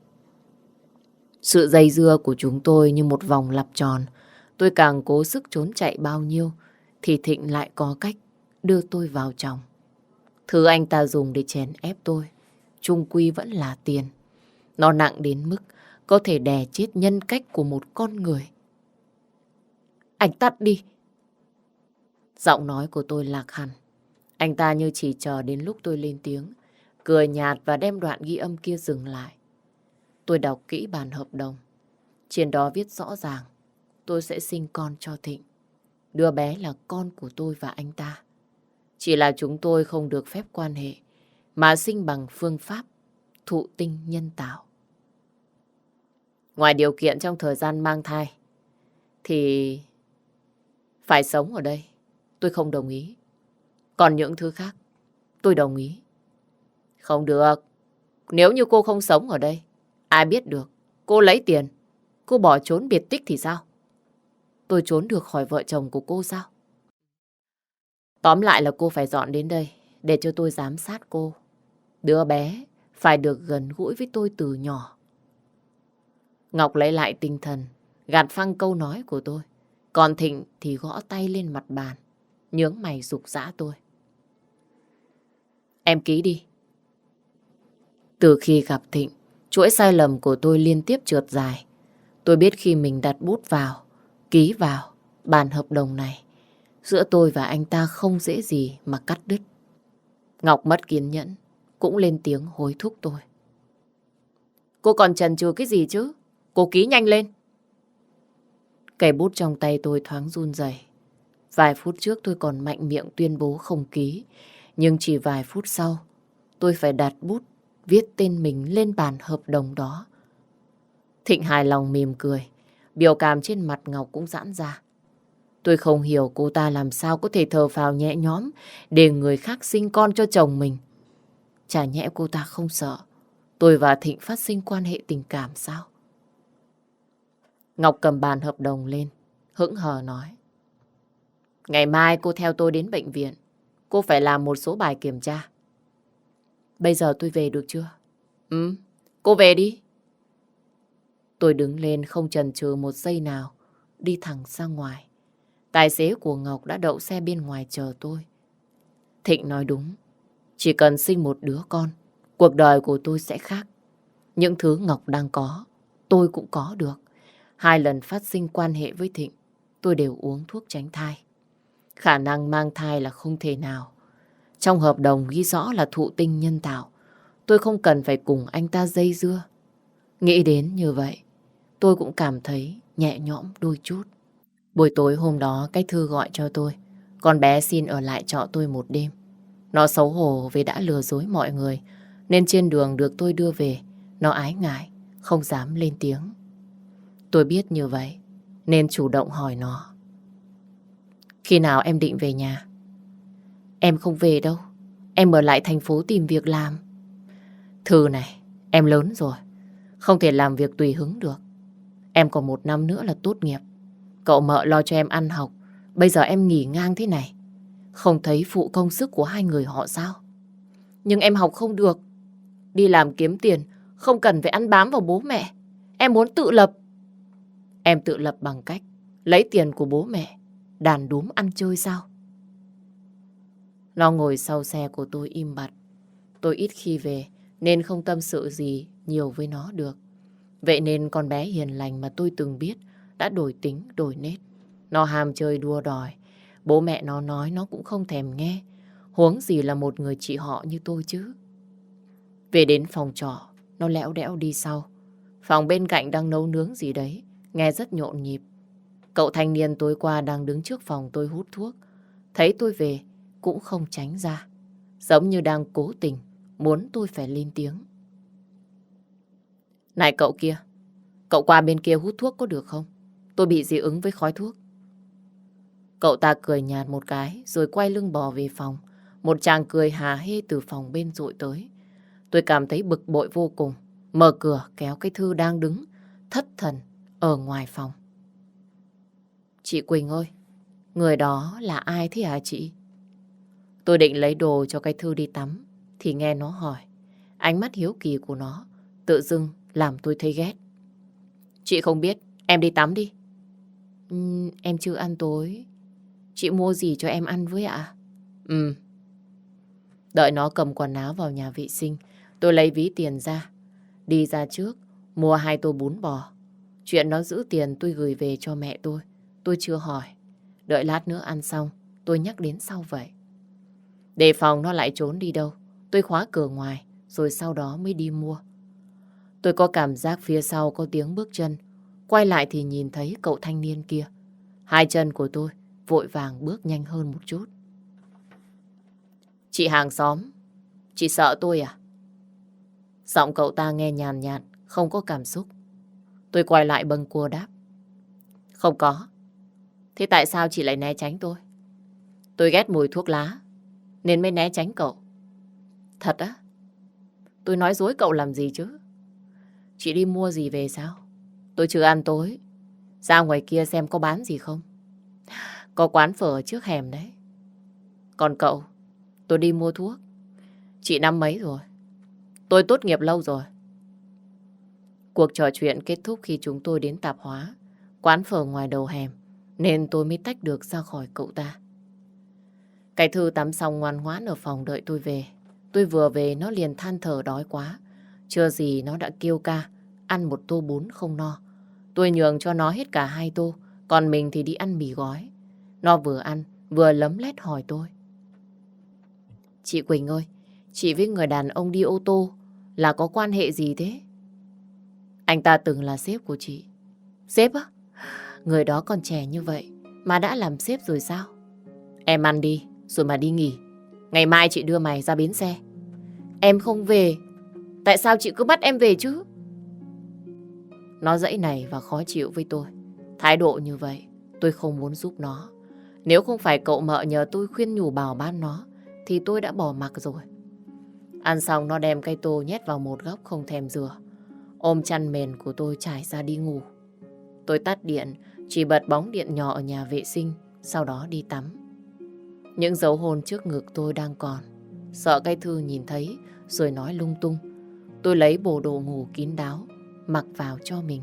Sự dây dưa của chúng tôi như một vòng lặp tròn. Tôi càng cố sức trốn chạy bao nhiêu thì Thịnh lại có cách đưa tôi vào chồng. Thứ anh ta dùng để chèn ép tôi chung quy vẫn là tiền. Nó nặng đến mức có thể đè chết nhân cách của một con người. Anh tắt đi. Giọng nói của tôi lạc hẳn. Anh ta như chỉ chờ đến lúc tôi lên tiếng, cười nhạt và đem đoạn ghi âm kia dừng lại. Tôi đọc kỹ bản hợp đồng. Trên đó viết rõ ràng tôi sẽ sinh con cho Thịnh. Đứa bé là con của tôi và anh ta. Chỉ là chúng tôi không được phép quan hệ, mà sinh bằng phương pháp thụ tinh nhân tạo. Ngoài điều kiện trong thời gian mang thai, thì phải sống ở đây. Tôi không đồng ý. Còn những thứ khác, tôi đồng ý. Không được. Nếu như cô không sống ở đây, ai biết được. Cô lấy tiền, cô bỏ trốn biệt tích thì sao? tôi trốn được khỏi vợ chồng của cô sao? Tóm lại là cô phải dọn đến đây để cho tôi giám sát cô. Đứa bé phải được gần gũi với tôi từ nhỏ. Ngọc lấy lại tinh thần, gạt phăng câu nói của tôi. Còn Thịnh thì gõ tay lên mặt bàn, nhướng mày giục giã tôi. Em ký đi. Từ khi gặp Thịnh, chuỗi sai lầm của tôi liên tiếp trượt dài. Tôi biết khi mình đặt bút vào, ký vào bản hợp đồng này, giữa tôi và anh ta không dễ gì mà cắt đứt. Ngọc mất kiên nhẫn, cũng lên tiếng hối thúc tôi. Cô còn chần chừ cái gì chứ? Cô ký nhanh lên. Cây bút trong tay tôi thoáng run rẩy. Vài phút trước tôi còn mạnh miệng tuyên bố không ký, nhưng chỉ vài phút sau, tôi phải đặt bút viết tên mình lên bản hợp đồng đó. Thịnh hài lòng mỉm cười, biểu cảm trên mặt Ngọc cũng giãn ra. Tôi không hiểu cô ta làm sao có thể thở phào nhẹ nhõm để người khác sinh con cho chồng mình. Chả nhẽ cô ta không sợ tôi và Thịnh phát sinh quan hệ tình cảm sao? Ngọc cầm bản hợp đồng lên, hững hờ nói. Ngày mai cô theo tôi đến bệnh viện. Cô phải làm một số bài kiểm tra. Bây giờ tôi về được chưa? Ừ, cô về đi. Tôi đứng lên không chần chừ một giây nào, đi thẳng ra ngoài. Tài xế của Ngọc đã đậu xe bên ngoài chờ tôi. Thịnh nói đúng, chỉ cần sinh một đứa con, cuộc đời của tôi sẽ khác. Những thứ Ngọc đang có, tôi cũng có được. 2 lần phát sinh quan hệ với Thịnh, tôi đều uống thuốc tránh thai. Khả năng mang thai là không thể nào. Trong hợp đồng ghi rõ là thụ tinh nhân tạo. Tôi không cần phải cùng anh ta dây dưa. Nghĩ đến như vậy, tôi cũng cảm thấy nhẹ nhõm đôi chút. Buổi tối hôm đó, cái Thư gọi cho tôi. Con bé xin ở lại trọ tôi một đêm. Nó xấu hổ vì đã lừa dối mọi người, nên trên đường được tôi đưa về, nó ái ngại, không dám lên tiếng. Tôi biết như vậy, nên chủ động hỏi nó. Khi nào em định về nhà? Em không về đâu. Em ở lại thành phố tìm việc làm. Thư này, em lớn rồi, không thể làm việc tùy hứng được. Em còn 1 năm nữa là tốt nghiệp. Cậu mợ lo cho em ăn học. Bây giờ em nghỉ ngang thế này, không thấy phụ công sức của 2 người họ sao? Nhưng em học không được. Đi làm kiếm tiền, không cần phải ăn bám vào bố mẹ. Em muốn tự lập. Em tự lập bằng cách lấy tiền của bố mẹ, đàn đúm ăn chơi sao? Nó ngồi sau xe của tôi im bặt. Tôi ít khi về nên không tâm sự gì nhiều với nó được. Vậy nên con bé hiền lành mà tôi từng biết đã đổi tính, đổi nết. Nó ham chơi đua đòi. Bố mẹ nó nói nó cũng không thèm nghe. Huống gì là một người chị họ như tôi chứ. Về đến phòng trọ, nó lẽo đẽo đi sau. Phòng bên cạnh đang nấu nướng gì đấy, nghe rất nhộn nhịp. Cậu thanh niên tối qua đang đứng trước phòng tôi hút thuốc. Thấy tôi về, cũng không tránh ra. Giống như đang cố tình, muốn tôi phải lên tiếng. Này cậu kia, cậu qua bên kia hút thuốc có được không? Tôi bị dị ứng với khói thuốc. Cậu ta cười nhạt một cái, rồi quay lưng bò về phòng. Một chàng cười hà hê từ phòng bên dội tới. Tôi cảm thấy bực bội vô cùng. Mở cửa kéo cái Thư đang đứng, thất thần, ở ngoài phòng. Chị Quỳnh ơi, người đó là ai thế hả chị? Tôi định lấy đồ cho cái Thư đi tắm, thì nghe nó hỏi. Ánh mắt hiếu kỳ của nó tự dưng làm tôi thấy ghét. Chị không biết, em đi tắm đi. Em chưa ăn tối. Chị mua gì cho em ăn với ạ? Đợi nó cầm quần áo vào nhà vệ sinh, tôi lấy ví tiền ra. Đi ra trước, mua 2 tô bún bò. Chuyện nó giữ tiền tôi gửi về cho mẹ tôi chưa hỏi. Đợi lát nữa ăn xong, tôi nhắc đến sau vậy. Đề phòng nó lại trốn đi đâu, tôi khóa cửa ngoài, rồi sau đó mới đi mua. Tôi có cảm giác phía sau có tiếng bước chân. Quay lại thì nhìn thấy cậu thanh niên kia. 2 chân của tôi vội vàng bước nhanh hơn một chút. Chị hàng xóm, chị sợ tôi à? Giọng cậu ta nghe nhàn nhạt, không có cảm xúc. Tôi quay lại bâng quơ đáp. Không có. Thế tại sao chị lại né tránh tôi? Tôi ghét mùi thuốc lá, nên mới né tránh cậu. Thật á? Tôi nói dối cậu làm gì chứ? Chị đi mua gì về sao? Tôi chưa ăn tối. Ra ngoài kia xem có bán gì không. Có quán phở ở trước hẻm đấy. Còn cậu, tôi đi mua thuốc. Chị năm mấy rồi? Tôi tốt nghiệp lâu rồi. Cuộc trò chuyện kết thúc khi chúng tôi đến tạp hóa, quán phở ngoài đầu hẻm, nên tôi mới tách được ra khỏi cậu ta. Cái Thư tắm xong ngoan ngoãn ở phòng đợi tôi về. Tôi vừa về nó liền than thở đói quá. Chưa gì nó đã kêu ca, ăn một tô bún không no. Tôi nhường cho nó hết cả 2 tô, còn mình thì đi ăn mì gói. Nó vừa ăn, vừa lấm lét hỏi tôi. Chị Quỳnh ơi, chị với người đàn ông đi ô tô là có quan hệ gì thế? Anh ta từng là sếp của chị. Sếp á? Người đó còn trẻ như vậy mà đã làm sếp rồi sao? Em ăn đi, rồi mà đi nghỉ. Ngày mai chị đưa mày ra bến xe. Em không về. Tại sao chị cứ bắt em về chứ? Nó dãy này và khó chịu với tôi. Thái độ như vậy, tôi không muốn giúp nó. Nếu không phải cậu mợ nhờ tôi khuyên nhủ bảo ban nó, thì tôi đã bỏ mặc rồi. Ăn xong nó đem cái tô nhét vào một góc không thèm rửa. Ôm chăn mền của tôi trải ra đi ngủ. Tôi tắt điện, chỉ bật bóng điện nhỏ ở nhà vệ sinh, sau đó đi tắm. Những dấu hôn trước ngực tôi đang còn. Sợ cái Thư nhìn thấy rồi nói lung tung. Tôi lấy bộ đồ ngủ kín đáo, mặc vào cho mình.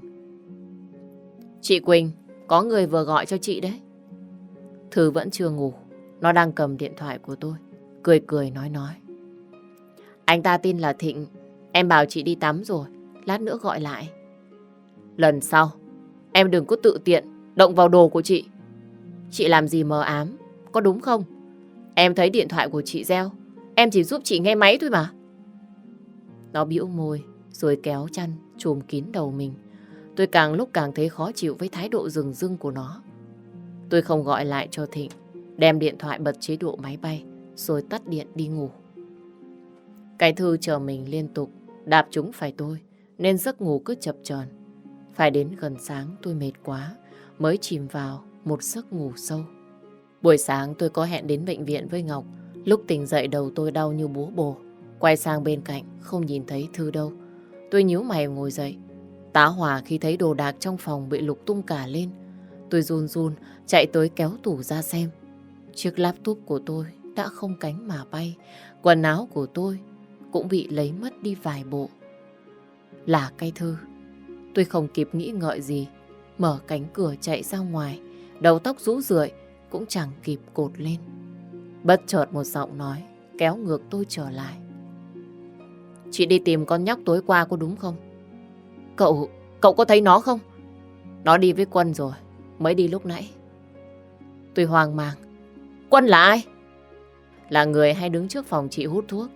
Chị Quỳnh, có người vừa gọi cho chị đấy. Thư vẫn chưa ngủ, nó đang cầm điện thoại của tôi, cười cười nói. Anh ta tin là Thịnh, em bảo chị đi tắm rồi, lát nữa gọi lại. Lần sau, em đừng có tự tiện động vào đồ của chị. Chị làm gì mờ ám, có đúng không? Em thấy điện thoại của chị reo, em chỉ giúp chị nghe máy thôi mà. Nó bĩu môi, rồi kéo chăn, trùm kín đầu mình. Tôi càng lúc càng thấy khó chịu với thái độ rừng rưng của nó. Tôi không gọi lại cho Thịnh, đem điện thoại bật chế độ máy bay, rồi tắt điện đi ngủ. Cái Thư chờ mình liên tục, đạp trúng phải tôi, nên giấc ngủ cứ chập chờn. Phải đến gần sáng tôi mệt quá, mới chìm vào một giấc ngủ sâu. Buổi sáng tôi có hẹn đến bệnh viện với Ngọc. Lúc tỉnh dậy đầu tôi đau như búa bổ. Quay sang bên cạnh, không nhìn thấy Thư đâu. Tôi nhíu mày ngồi dậy. Tá hỏa khi thấy đồ đạc trong phòng bị lục tung cả lên. Tôi run run chạy tới kéo tủ ra xem. Chiếc laptop của tôi đã không cánh mà bay. Quần áo của tôi cũng bị lấy mất đi vài bộ. Là cái Thư. Tôi không kịp nghĩ ngợi gì, mở cánh cửa chạy ra ngoài. Đầu tóc rũ rượi cũng chẳng kịp cột lên. Bất chợt một giọng nói kéo ngược tôi trở lại. Chị đi tìm con nhóc tối qua có đúng không? Cậu có thấy nó không? Nó đi với Quân rồi, mới đi lúc nãy. Tôi hoang mang. Quân là ai? Là người hay đứng trước phòng chị hút thuốc.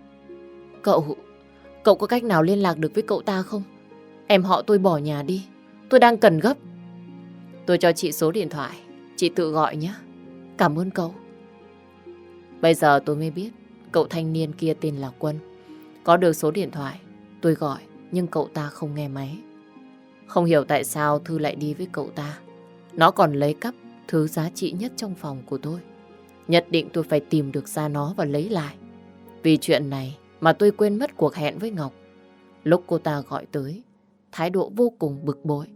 Cậu có cách nào liên lạc được với cậu ta không? Em họ tôi bỏ nhà đi, tôi đang cần gấp. Tôi cho chị số điện thoại, chị tự gọi nhé. Cảm ơn cậu. Bây giờ tôi mới biết cậu thanh niên kia tên là Quân. Có được số điện thoại, tôi gọi nhưng cậu ta không nghe máy. Không hiểu tại sao Thư lại đi với cậu ta. Nó còn lấy cắp thứ giá trị nhất trong phòng của tôi. Nhất định tôi phải tìm được ra nó và lấy lại. Vì chuyện này mà tôi quên mất cuộc hẹn với Ngọc. Lúc cô ta gọi tới, thái độ vô cùng bực bội.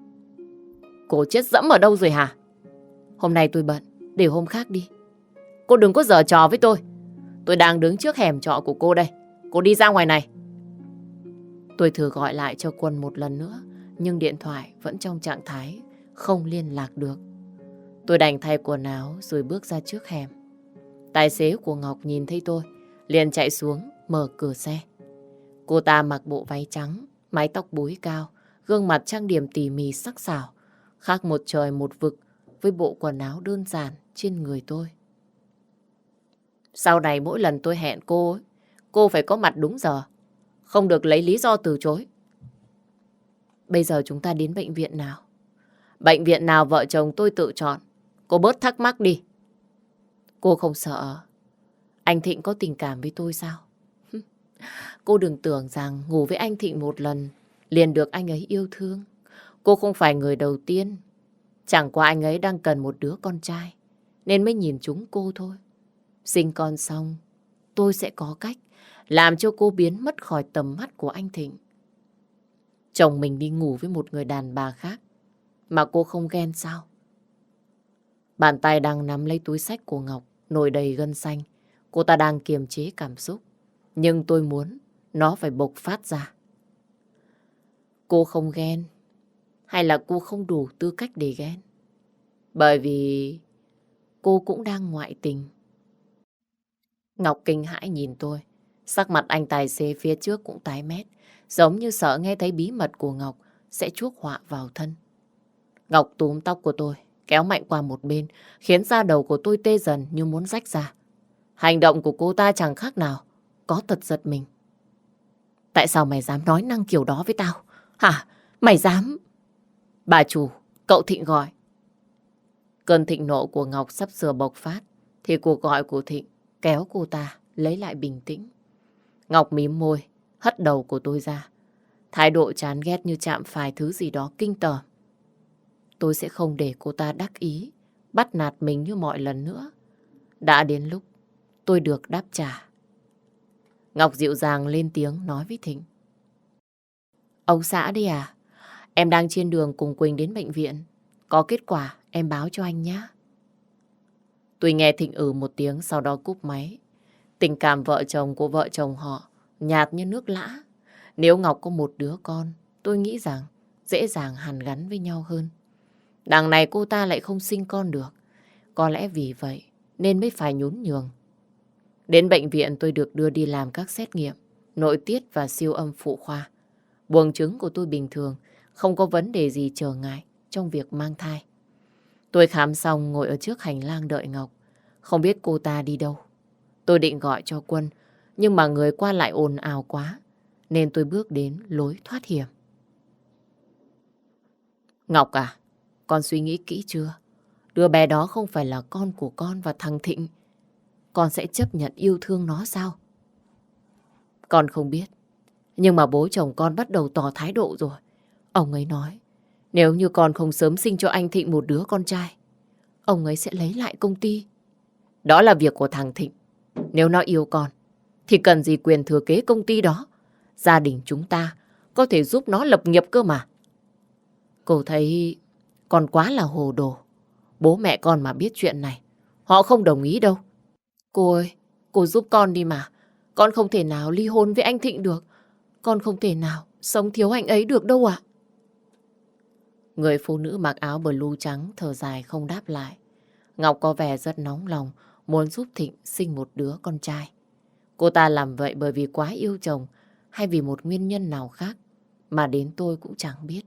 Cô chết dẫm ở đâu rồi hả? Hôm nay tôi bận, để hôm khác đi. Cô đừng có giở trò với tôi. Tôi đang đứng trước hẻm trọ của cô đây. Cô đi ra ngoài này. Tôi thử gọi lại cho Quân một lần nữa, nhưng điện thoại vẫn trong trạng thái không liên lạc được. Tôi đành thay quần áo rồi bước ra trước hẻm. Tài xế của Ngọc nhìn thấy tôi, liền chạy xuống mở cửa xe. Cô ta mặc bộ váy trắng, mái tóc búi cao, gương mặt trang điểm tỉ mỉ sắc sảo, khác một trời một vực với bộ quần áo đơn giản trên người tôi. Sau này mỗi lần tôi hẹn cô ấy, cô phải có mặt đúng giờ, không được lấy lý do từ chối. Bây giờ chúng ta đến bệnh viện nào? Bệnh viện nào vợ chồng tôi tự chọn. Cô bớt thắc mắc đi. Cô không sợ anh Thịnh có tình cảm với tôi sao? Cô đừng tưởng rằng ngủ với anh Thịnh một lần liền được anh ấy yêu thương. Cô không phải người đầu tiên. Chẳng qua anh ấy đang cần một đứa con trai nên mới nhìn chúng cô thôi. Sinh con xong, tôi sẽ có cách làm cho cô biến mất khỏi tầm mắt của anh Thịnh. Chồng mình đi ngủ với một người đàn bà khác. Mà cô không ghen sao? Bàn tay đang nắm lấy túi xách của Ngọc, nổi đầy gân xanh. Cô ta đang kiềm chế cảm xúc. Nhưng tôi muốn nó phải bộc phát ra. Cô không ghen, hay là cô không đủ tư cách để ghen? Bởi vì cô cũng đang ngoại tình. Ngọc kinh hãi nhìn tôi. Sắc mặt anh tài xế phía trước cũng tái mét, giống như sợ nghe thấy bí mật của Ngọc sẽ chuốc họa vào thân. Ngọc túm tóc của tôi, kéo mạnh qua một bên, khiến da đầu của tôi tê dần như muốn rách ra. Hành động của cô ta chẳng khác nào có tật giật mình. Tại sao mày dám nói năng kiểu đó với tao? Hả? Mày dám? Bà chủ, cậu Thịnh gọi. Cơn thịnh nộ của Ngọc sắp sửa bộc phát, thì cuộc gọi của Thịnh kéo cô ta lấy lại bình tĩnh. Ngọc mím môi, hất đầu của tôi ra. Thái độ chán ghét như chạm phải thứ gì đó kinh tởm. Tôi sẽ không để cô ta đắc ý, bắt nạt mình như mọi lần nữa. Đã đến lúc tôi được đáp trả. Ngọc dịu dàng lên tiếng nói với Thịnh. Ông xã đi à? Em đang trên đường cùng Quỳnh đến bệnh viện. Có kết quả em báo cho anh nhé. Tôi nghe Thịnh một tiếng sau đó cúp máy. Tình cảm vợ chồng của vợ chồng họ nhạt như nước lã. Nếu Ngọc có một đứa con, tôi nghĩ rằng dễ dàng hàn gắn với nhau hơn. Đằng này cô ta lại không sinh con được. Có lẽ vì vậy nên mới phải nhún nhường. Đến bệnh viện tôi được đưa đi làm các xét nghiệm, nội tiết và siêu âm phụ khoa. Buồng trứng của tôi bình thường, không có vấn đề gì trở ngại trong việc mang thai. Tôi khám xong ngồi ở trước hành lang đợi Ngọc. Không biết cô ta đi đâu. Tôi định gọi cho Quân, nhưng mà người qua lại ồn ào quá, nên tôi bước đến lối thoát hiểm. Ngọc à, con suy nghĩ kỹ chưa? Đứa bé đó không phải là con của con và thằng Thịnh. Con sẽ chấp nhận yêu thương nó sao? Con không biết, nhưng mà bố chồng con bắt đầu tỏ thái độ rồi. Ông ấy nói, nếu như con không sớm sinh cho anh Thịnh một đứa con trai, ông ấy sẽ lấy lại công ty. Đó là việc của thằng Thịnh. Nếu nó yêu con, thì cần gì quyền thừa kế công ty đó. Gia đình chúng ta có thể giúp nó lập nghiệp cơ mà. Cô thấy con quá là hồ đồ. Bố mẹ con mà biết chuyện này, họ không đồng ý đâu. Cô ơi, cô giúp con đi mà. Con không thể nào ly hôn với anh Thịnh được. Con không thể nào sống thiếu anh ấy được đâu ạ. Người phụ nữ mặc áo blue trắng thở dài không đáp lại. Ngọc có vẻ rất nóng lòng, muốn giúp Thịnh sinh một đứa con trai. Cô ta làm vậy bởi vì quá yêu chồng hay vì một nguyên nhân nào khác mà đến tôi cũng chẳng biết.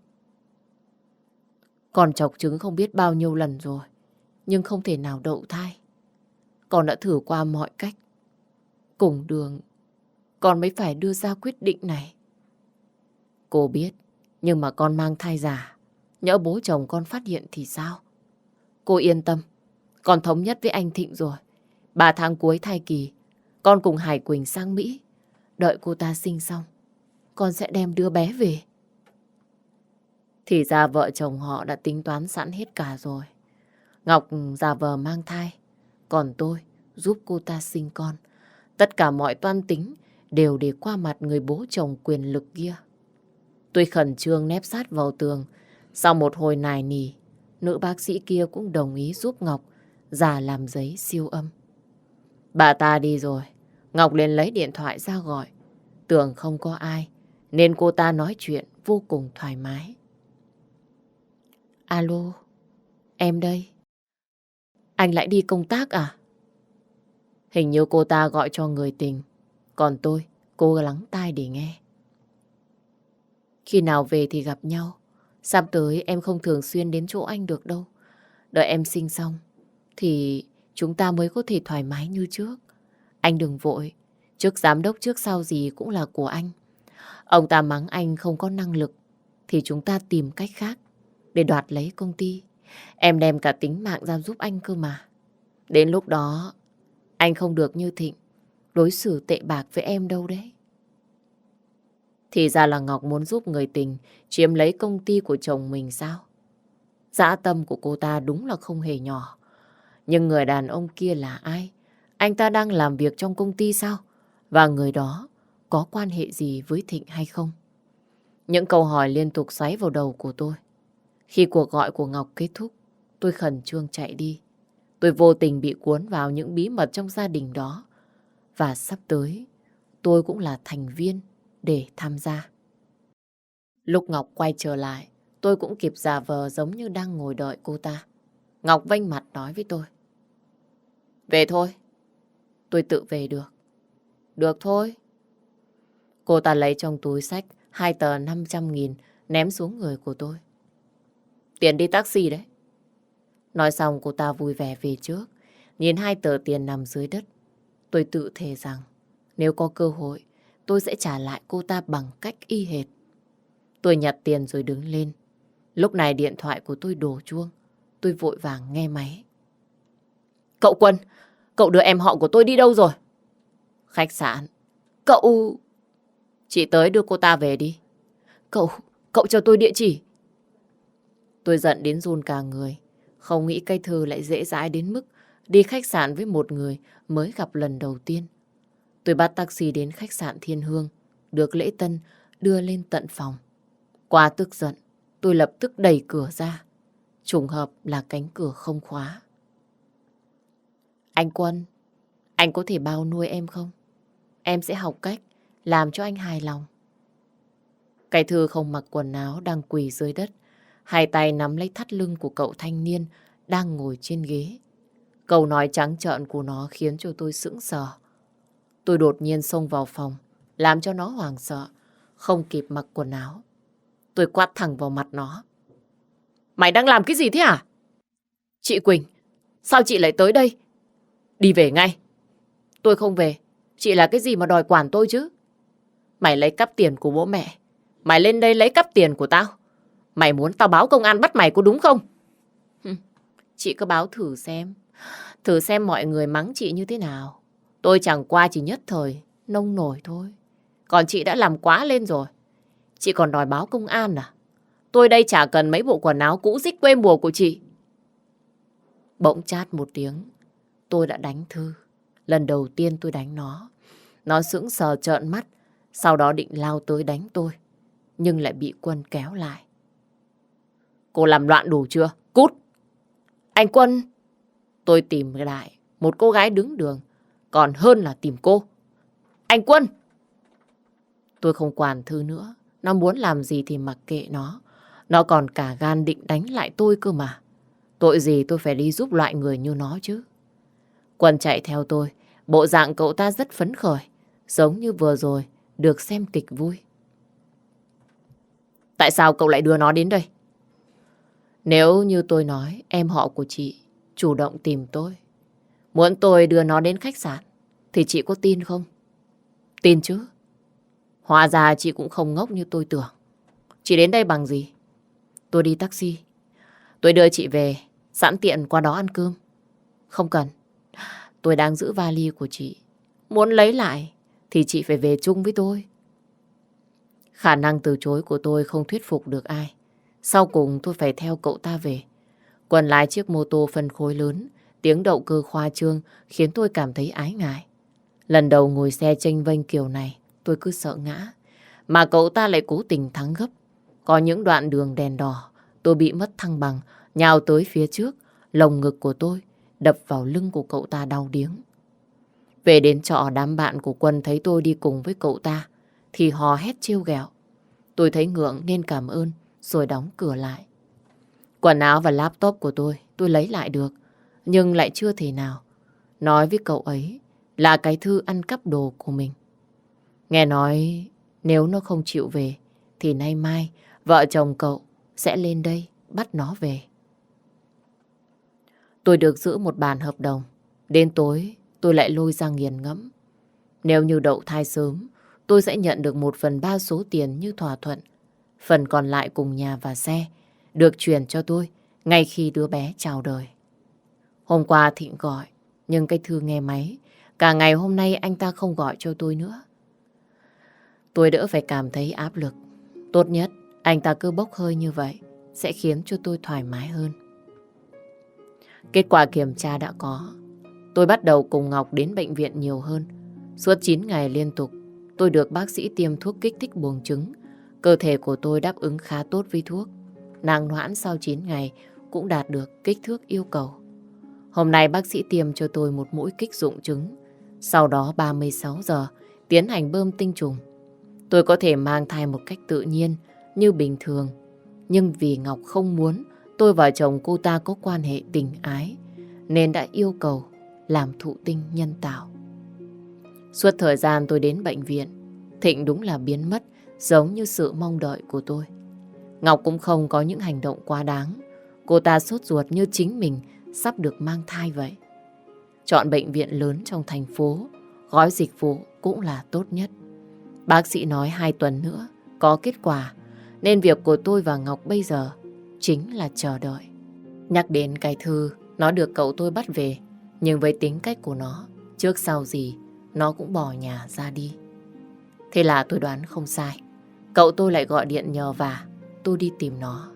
Con chọc trứng không biết bao nhiêu lần rồi, nhưng không thể nào đậu thai. Con đã thử qua mọi cách. Cùng đường, con mới phải đưa ra quyết định này. Cô biết, nhưng mà con mang thai giả. Nhỡ bố chồng con phát hiện thì sao? Cô yên tâm, con thống nhất với anh Thịnh rồi. 3 tháng cuối thai kỳ, con cùng Hải Quỳnh sang Mỹ. Đợi cô ta sinh xong, con sẽ đem đứa bé về. Thì ra vợ chồng họ đã tính toán sẵn hết cả rồi. Ngọc giả vờ mang thai, còn tôi giúp cô ta sinh con. Tất cả mọi toan tính đều để qua mặt người bố chồng quyền lực kia. Tôi khẩn trương nép sát vào tường. Sau một hồi nài nỉ, nữ bác sĩ kia cũng đồng ý giúp Ngọc giả làm giấy siêu âm. Bà ta đi rồi, Ngọc liền lấy điện thoại ra gọi. Tưởng không có ai, nên cô ta nói chuyện vô cùng thoải mái. Alo, em đây. Anh lại đi công tác à? Hình như cô ta gọi cho người tình, còn tôi cố lắng tai để nghe. Khi nào về thì gặp nhau. Sắp tới em không thường xuyên đến chỗ anh được đâu. Đợi em sinh xong thì chúng ta mới có thể thoải mái như trước. Anh đừng vội. Chức giám đốc trước sau gì cũng là của anh. Ông ta mắng anh không có năng lực thì chúng ta tìm cách khác để đoạt lấy công ty. Em đem cả tính mạng ra giúp anh cơ mà. Đến lúc đó anh không được như Thịnh đối xử tệ bạc với em đâu đấy. Thì ra là Ngọc muốn giúp người tình chiếm lấy công ty của chồng mình sao? Dã tâm của cô ta đúng là không hề nhỏ. Nhưng người đàn ông kia là ai? Anh ta đang làm việc trong công ty sao? Và người đó có quan hệ gì với Thịnh hay không? Những câu hỏi liên tục xoáy vào đầu của tôi. Khi cuộc gọi của Ngọc kết thúc, tôi khẩn trương chạy đi. Tôi vô tình bị cuốn vào những bí mật trong gia đình đó. Và sắp tới, tôi cũng là thành viên để tham gia. Lúc Ngọc quay trở lại, tôi cũng kịp giả vờ giống như đang ngồi đợi cô ta. Ngọc vênh mặt nói với tôi. Về thôi. Tôi tự về được. Được thôi. Cô ta lấy trong túi xách 2 tờ 500.000 ném xuống người của tôi. Tiền đi taxi đấy. Nói xong cô ta vui vẻ về trước. Nhìn 2 tờ tiền nằm dưới đất. Tôi tự thề rằng nếu có cơ hội tôi sẽ trả lại cô ta bằng cách y hệt. Tôi nhặt tiền rồi đứng lên. Lúc này điện thoại của tôi đổ chuông. Tôi vội vàng nghe máy. Cậu Quân, cậu đưa em họ của tôi đi đâu rồi? Khách sạn. Cậu... Chị tới đưa cô ta về đi. Cậu cho tôi địa chỉ. Tôi giận đến run cả người. Không nghĩ cây Thư lại dễ dãi đến mức đi khách sạn với một người mới gặp lần đầu tiên. Tôi bắt taxi đến khách sạn Thiên Hương, được lễ tân đưa lên tận phòng. Quá tức giận, tôi lập tức đẩy cửa ra. Trùng hợp là cánh cửa không khóa. Anh Quân, anh có thể bao nuôi em không? Em sẽ học cách làm cho anh hài lòng. Cái Thư không mặc quần áo đang quỳ dưới đất. Hai tay nắm lấy thắt lưng của cậu thanh niên đang ngồi trên ghế. Câu nói trắng trợn của nó khiến cho tôi sững sờ. Tôi đột nhiên xông vào phòng, làm cho nó hoảng sợ, không kịp mặc quần áo. Tôi quát thẳng vào mặt nó. Mày đang làm cái gì thế hả? Chị Quỳnh, sao chị lại tới đây? Đi về ngay. Tôi không về. Chị là cái gì mà đòi quản tôi chứ? Mày lấy cắp tiền của bố mẹ. Mày lên đây lấy cắp tiền của tao. Mày muốn tao báo công an bắt mày có đúng không? Chị cứ báo thử xem. Thử xem mọi người mắng chị như thế nào. Tôi chẳng qua chỉ nhất thời, nông nổi thôi. Còn chị đã làm quá lên rồi. Chị còn đòi báo công an à? Tôi đây chả cần mấy bộ quần áo cũ rích quê mùa của chị. Bỗng chát một tiếng, tôi đã đánh Thư. Lần đầu tiên tôi đánh nó. Nó sững sờ trợn mắt, sau đó định lao tới đánh tôi. Nhưng lại bị Quân kéo lại. Cô làm loạn đủ chưa? Cút! Anh Quân! Tôi tìm lại một cô gái đứng đường, còn hơn là tìm cô. Anh Quân! Tôi không quản Thư nữa. Nó muốn làm gì thì mặc kệ nó. Nó còn cả gan định đánh lại tôi cơ mà. Tội gì tôi phải đi giúp loại người như nó chứ. Quân chạy theo tôi. Bộ dạng cậu ta rất phấn khởi. Giống như vừa rồi được xem kịch vui. Tại sao cậu lại đưa nó đến đây? Nếu như tôi nói em họ của chị chủ động tìm tôi, muốn tôi đưa nó đến khách sạn, thì chị có tin không? Tin chứ. Hóa ra chị cũng không ngốc như tôi tưởng. Chị đến đây bằng gì? Tôi đi taxi. Tôi đưa chị về, sẵn tiện qua đó ăn cơm. Không cần. Tôi đang giữ vali của chị. Muốn lấy lại thì chị phải về chung với tôi. Khả năng từ chối của tôi không thuyết phục được ai. Sau cùng tôi phải theo cậu ta về. Quân lái chiếc mô tô phân khối lớn, tiếng động cơ khoa trương khiến tôi cảm thấy ái ngại. Lần đầu ngồi xe chênh vênh kiểu này, tôi cứ sợ ngã. Mà cậu ta lại cố tình thắng gấp. Có những đoạn đường đèn đỏ, tôi bị mất thăng bằng, nhào tới phía trước, lồng ngực của tôi đập vào lưng của cậu ta đau điếng. Về đến trọ, đám bạn của Quân thấy tôi đi cùng với cậu ta thì hò hét trêu ghẹo. Tôi thấy ngượng nên cảm ơn rồi đóng cửa lại. Quần áo và laptop của tôi lấy lại được, nhưng lại chưa thể nào nói với cậu ấy là cái Thư ăn cắp đồ của mình. Nghe nói nếu nó không chịu về thì nay mai vợ chồng cậu sẽ lên đây bắt nó về. Tôi được giữ một bản hợp đồng. Đến tối tôi lại lôi ra nghiền ngẫm. Nếu như đậu thai sớm, tôi sẽ nhận được 1/3 số tiền như thỏa thuận. Phần còn lại cùng nhà và xe được chuyển cho tôi ngay khi đứa bé chào đời. Hôm qua Thịnh gọi, nhưng cái Thư nghe máy. Cả ngày hôm nay anh ta không gọi cho tôi nữa. Tôi đỡ phải cảm thấy áp lực. Tốt nhất anh ta cứ bốc hơi như vậy sẽ khiến cho tôi thoải mái hơn. Kết quả kiểm tra đã có. Tôi bắt đầu cùng Ngọc đến bệnh viện nhiều hơn. Suốt 9 ngày liên tục, tôi được bác sĩ tiêm thuốc kích thích buồng trứng. Cơ thể của tôi đáp ứng khá tốt với thuốc. nàng noãn sau 9 ngày cũng đạt được kích thước yêu cầu. Hôm nay bác sĩ tiêm cho tôi một mũi kích dụng trứng. Sau đó 36 giờ tiến hành bơm tinh trùng. Tôi có thể mang thai một cách tự nhiên như bình thường. Nhưng vì Ngọc không muốn tôi và chồng cô ta có quan hệ tình ái nên đã yêu cầu làm thụ tinh nhân tạo. Suốt thời gian tôi đến bệnh viện, Thịnh đúng là biến mất giống như sự mong đợi của tôi. Ngọc cũng không có những hành động quá đáng. Cô ta sốt ruột như chính mình sắp được mang thai vậy. Chọn bệnh viện lớn trong thành phố, gói dịch vụ cũng là tốt nhất. Bác sĩ nói 2 tuần nữa có kết quả, nên việc của tôi và Ngọc bây giờ chính là chờ đợi. Nhắc đến cái thư, nó được cậu tôi bắt về, nhưng với tính cách của nó, trước sau gì, nó cũng bỏ nhà ra đi. Thế là tôi đoán không sai. Cậu tôi lại gọi điện nhờ vả tôi đi tìm nó.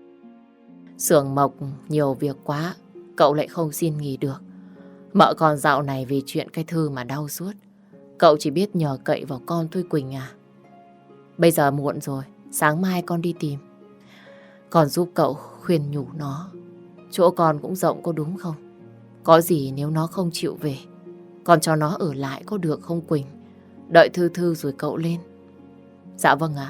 Xưởng Mộc nhiều việc quá, cậu lại không xin nghỉ được. Mợ con dạo này vì chuyện cái thư mà đau suốt. Cậu chỉ biết nhờ cậy vào con tôi Quỳnh à. Bây giờ muộn rồi, sáng mai con đi tìm. Con giúp cậu khuyên nhủ nó. Chỗ con cũng rộng có đúng không? Có gì nếu nó không chịu về, con cho nó ở lại có được không Quỳnh? Đợi Thư Thư rồi cậu lên. Dạ vâng ạ.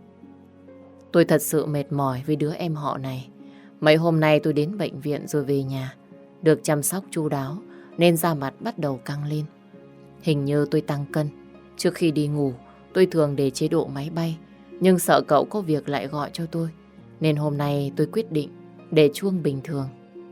Tôi thật sự mệt mỏi với đứa em họ này. Mấy hôm nay tôi đến bệnh viện rồi về nhà. Được chăm sóc chu đáo nên da mặt bắt đầu căng lên. Hình như tôi tăng cân. Trước khi đi ngủ tôi thường để chế độ máy bay, nhưng sợ cậu có việc lại gọi cho tôi, nên hôm nay tôi quyết định để chuông bình thường.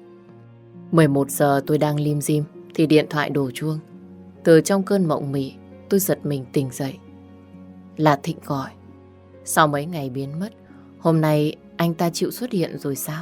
11 giờ tôi đang lim dim thì điện thoại đổ chuông. Từ trong cơn mộng mị tôi giật mình tỉnh dậy. Là Thịnh gọi. Sau mấy ngày biến mất, hôm nay anh ta chịu xuất hiện rồi sao?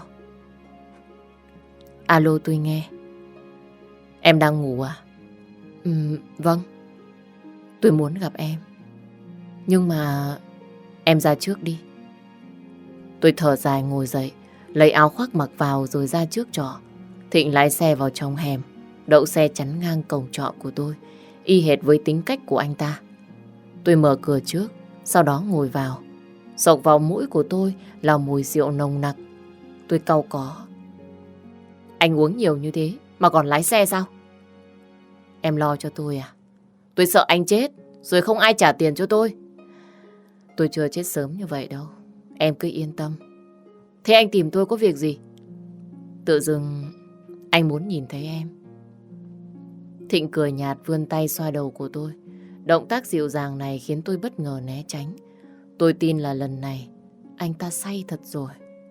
Alo, tôi nghe. Em đang ngủ à? Vâng. Tôi muốn gặp em. Nhưng mà em ra trước đi. Tôi thở dài ngồi dậy, lấy áo khoác mặc vào rồi ra trước trọ. Thịnh lái xe vào trong hẻm, đậu xe chắn ngang cổng trọ của tôi, y hệt với tính cách của anh ta. Tôi mở cửa trước, sau đó ngồi vào. Xộc vào mũi của tôi là mùi rượu nồng nặc. Tôi cau có. Anh uống nhiều như thế mà còn lái xe sao? Em lo cho tôi à? Tôi sợ anh chết rồi không ai trả tiền cho tôi. Tôi chưa chết sớm như vậy đâu. Em cứ yên tâm. Thế anh tìm tôi có việc gì? Tự dưng anh muốn nhìn thấy em. Thịnh cười nhạt vươn tay xoa đầu của tôi. Động tác dịu dàng này khiến tôi bất ngờ né tránh. Tôi tin là lần này anh ta say thật rồi.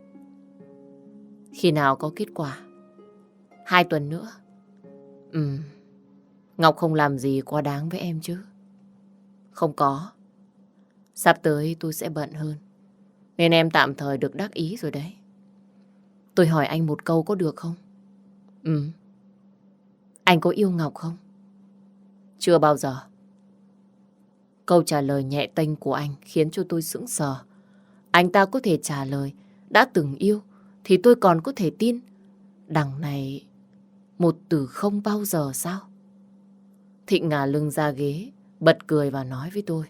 Khi nào có kết quả? 2 tuần nữa. Ngọc không làm gì quá đáng với em chứ? Không có. Sắp tới tôi sẽ bận hơn, nên em tạm thời được đắc ý rồi đấy. Tôi hỏi anh một câu có được không? Anh có yêu Ngọc không? Chưa bao giờ. Câu trả lời nhẹ tênh của anh khiến cho tôi sững sờ. Anh ta có thể trả lời đã từng yêu thì tôi còn có thể tin. Đằng này một từ không bao giờ sao? Thịnh ngả lưng ra ghế, bật cười và nói với tôi.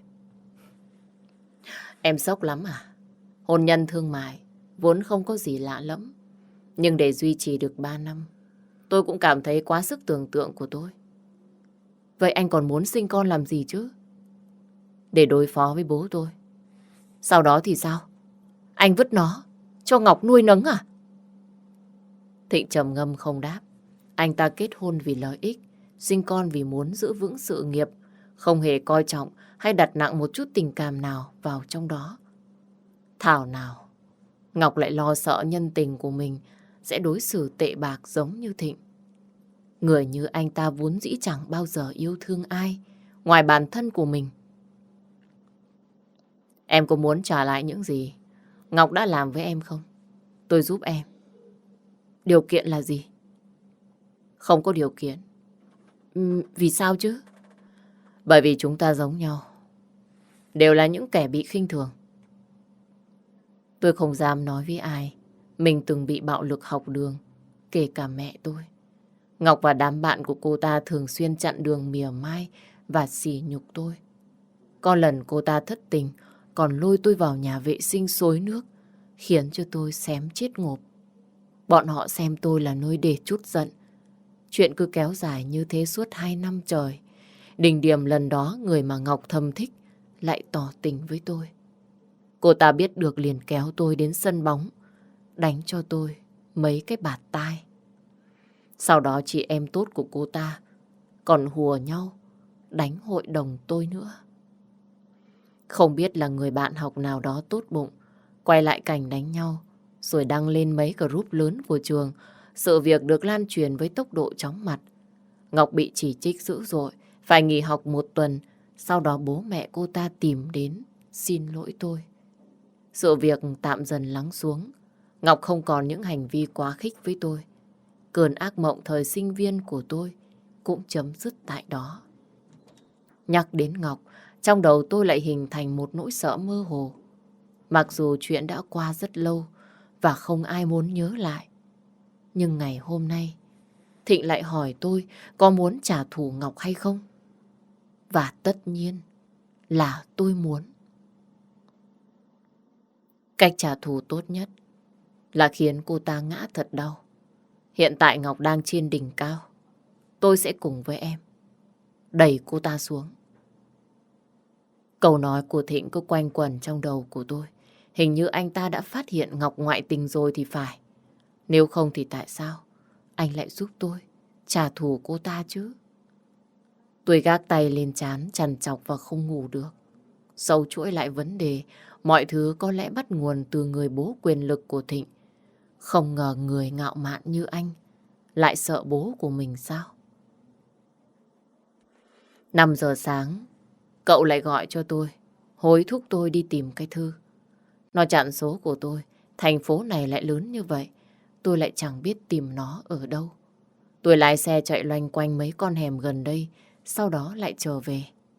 Em sốc lắm à? Hôn nhân thương mại vốn không có gì lạ lẫm, nhưng để duy trì được 3 năm, tôi cũng cảm thấy quá sức tưởng tượng của tôi. Vậy anh còn muốn sinh con làm gì chứ? Để đối phó với bố tôi. Sau đó thì sao? Anh vứt nó cho Ngọc nuôi nấng à? Thịnh trầm ngâm không đáp. Anh ta kết hôn vì lợi ích, sinh con vì muốn giữ vững sự nghiệp, không hề coi trọng hay đặt nặng một chút tình cảm nào vào trong đó. Thảo nào Ngọc lại lo sợ nhân tình của mình sẽ đối xử tệ bạc giống như Thịnh. Người như anh ta vốn dĩ chẳng bao giờ yêu thương ai ngoài bản thân của mình. Em có muốn trả lại những gì Ngọc đã làm với em không? Tôi giúp em. Điều kiện là gì? Không có điều kiện. Vì sao chứ? Bởi vì chúng ta giống nhau, đều là những kẻ bị khinh thường. Tôi không dám nói với ai mình từng bị bạo lực học đường, kể cả mẹ tôi. Ngọc và đám bạn của cô ta thường xuyên chặn đường mỉa mai và sỉ nhục tôi. Có lần cô ta thất tình còn lôi tôi vào nhà vệ sinh xối nước, khiến cho tôi xém chết ngộp. Bọn họ xem tôi là nơi để trút giận. Chuyện cứ kéo dài như thế suốt 2 năm trời. Đỉnh điểm lần đó người mà Ngọc thầm thích lại tỏ tình với tôi. Cô ta biết được liền kéo tôi đến sân bóng, đánh cho tôi mấy cái bạt tai. Sau đó chị em tốt của cô ta còn hùa nhau đánh hội đồng tôi nữa. Không biết là người bạn học nào đó tốt bụng quay lại cảnh đánh nhau rồi đăng lên mấy group lớn của trường. Sự việc được lan truyền với tốc độ chóng mặt. Ngọc bị chỉ trích dữ dội, phải nghỉ học 1 tuần. Sau đó bố mẹ cô ta tìm đến xin lỗi tôi. Sự việc tạm dần lắng xuống. Ngọc không còn những hành vi quá khích với tôi. Cơn ác mộng thời sinh viên của tôi cũng chấm dứt tại đó. Nhắc đến Ngọc, trong đầu tôi lại hình thành một nỗi sợ mơ hồ. Mặc dù chuyện đã qua rất lâu và không ai muốn nhớ lại. Nhưng ngày hôm nay, Thịnh lại hỏi tôi có muốn trả thù Ngọc hay không? Và tất nhiên là tôi muốn. Cách trả thù tốt nhất là khiến cô ta ngã thật đau. Hiện tại Ngọc đang trên đỉnh cao. Tôi sẽ cùng với em đẩy cô ta xuống. Câu nói của Thịnh cứ quanh quẩn trong đầu của tôi. Hình như anh ta đã phát hiện Ngọc ngoại tình rồi thì phải. Nếu không thì tại sao anh lại giúp tôi trả thù cô ta chứ? Tôi gác tay lên trán trằn trọc và không ngủ được. Sâu chuỗi lại vấn đề, mọi thứ có lẽ bắt nguồn từ người bố quyền lực của Thịnh. Không ngờ người ngạo mạn như anh lại sợ bố của mình sao? 5 giờ sáng, cậu lại gọi cho tôi, hối thúc tôi đi tìm cái Thư. Nó chặn số của tôi, thành phố này lại lớn như vậy, tôi lại chẳng biết tìm nó ở đâu. Tôi lái xe chạy loanh quanh mấy con hẻm gần đây, sau đó lại trở về.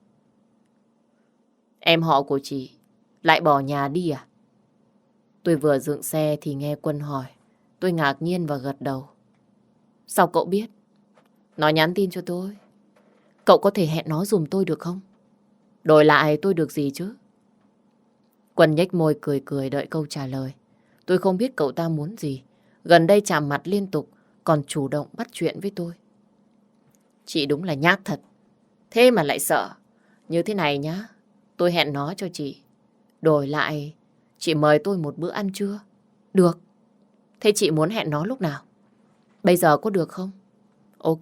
Em họ của chị lại bỏ nhà đi à? Tôi vừa dựng xe thì nghe Quân hỏi. Tôi ngạc nhiên và gật đầu. Sao cậu biết? Nó nhắn tin cho tôi. Cậu có thể hẹn nó giùm tôi được không? Đổi lại tôi được gì chứ? Quân nhếch môi cười cười đợi câu trả lời. Tôi không biết cậu ta muốn gì. Gần đây chạm mặt liên tục, còn chủ động bắt chuyện với tôi. Chị đúng là nhát thật. Thế mà lại sợ. Như thế này nhá, tôi hẹn nó cho chị. Đổi lại, chị mời tôi một bữa ăn trưa. Được. Thế chị muốn hẹn nó lúc nào? Bây giờ có được không? Ok.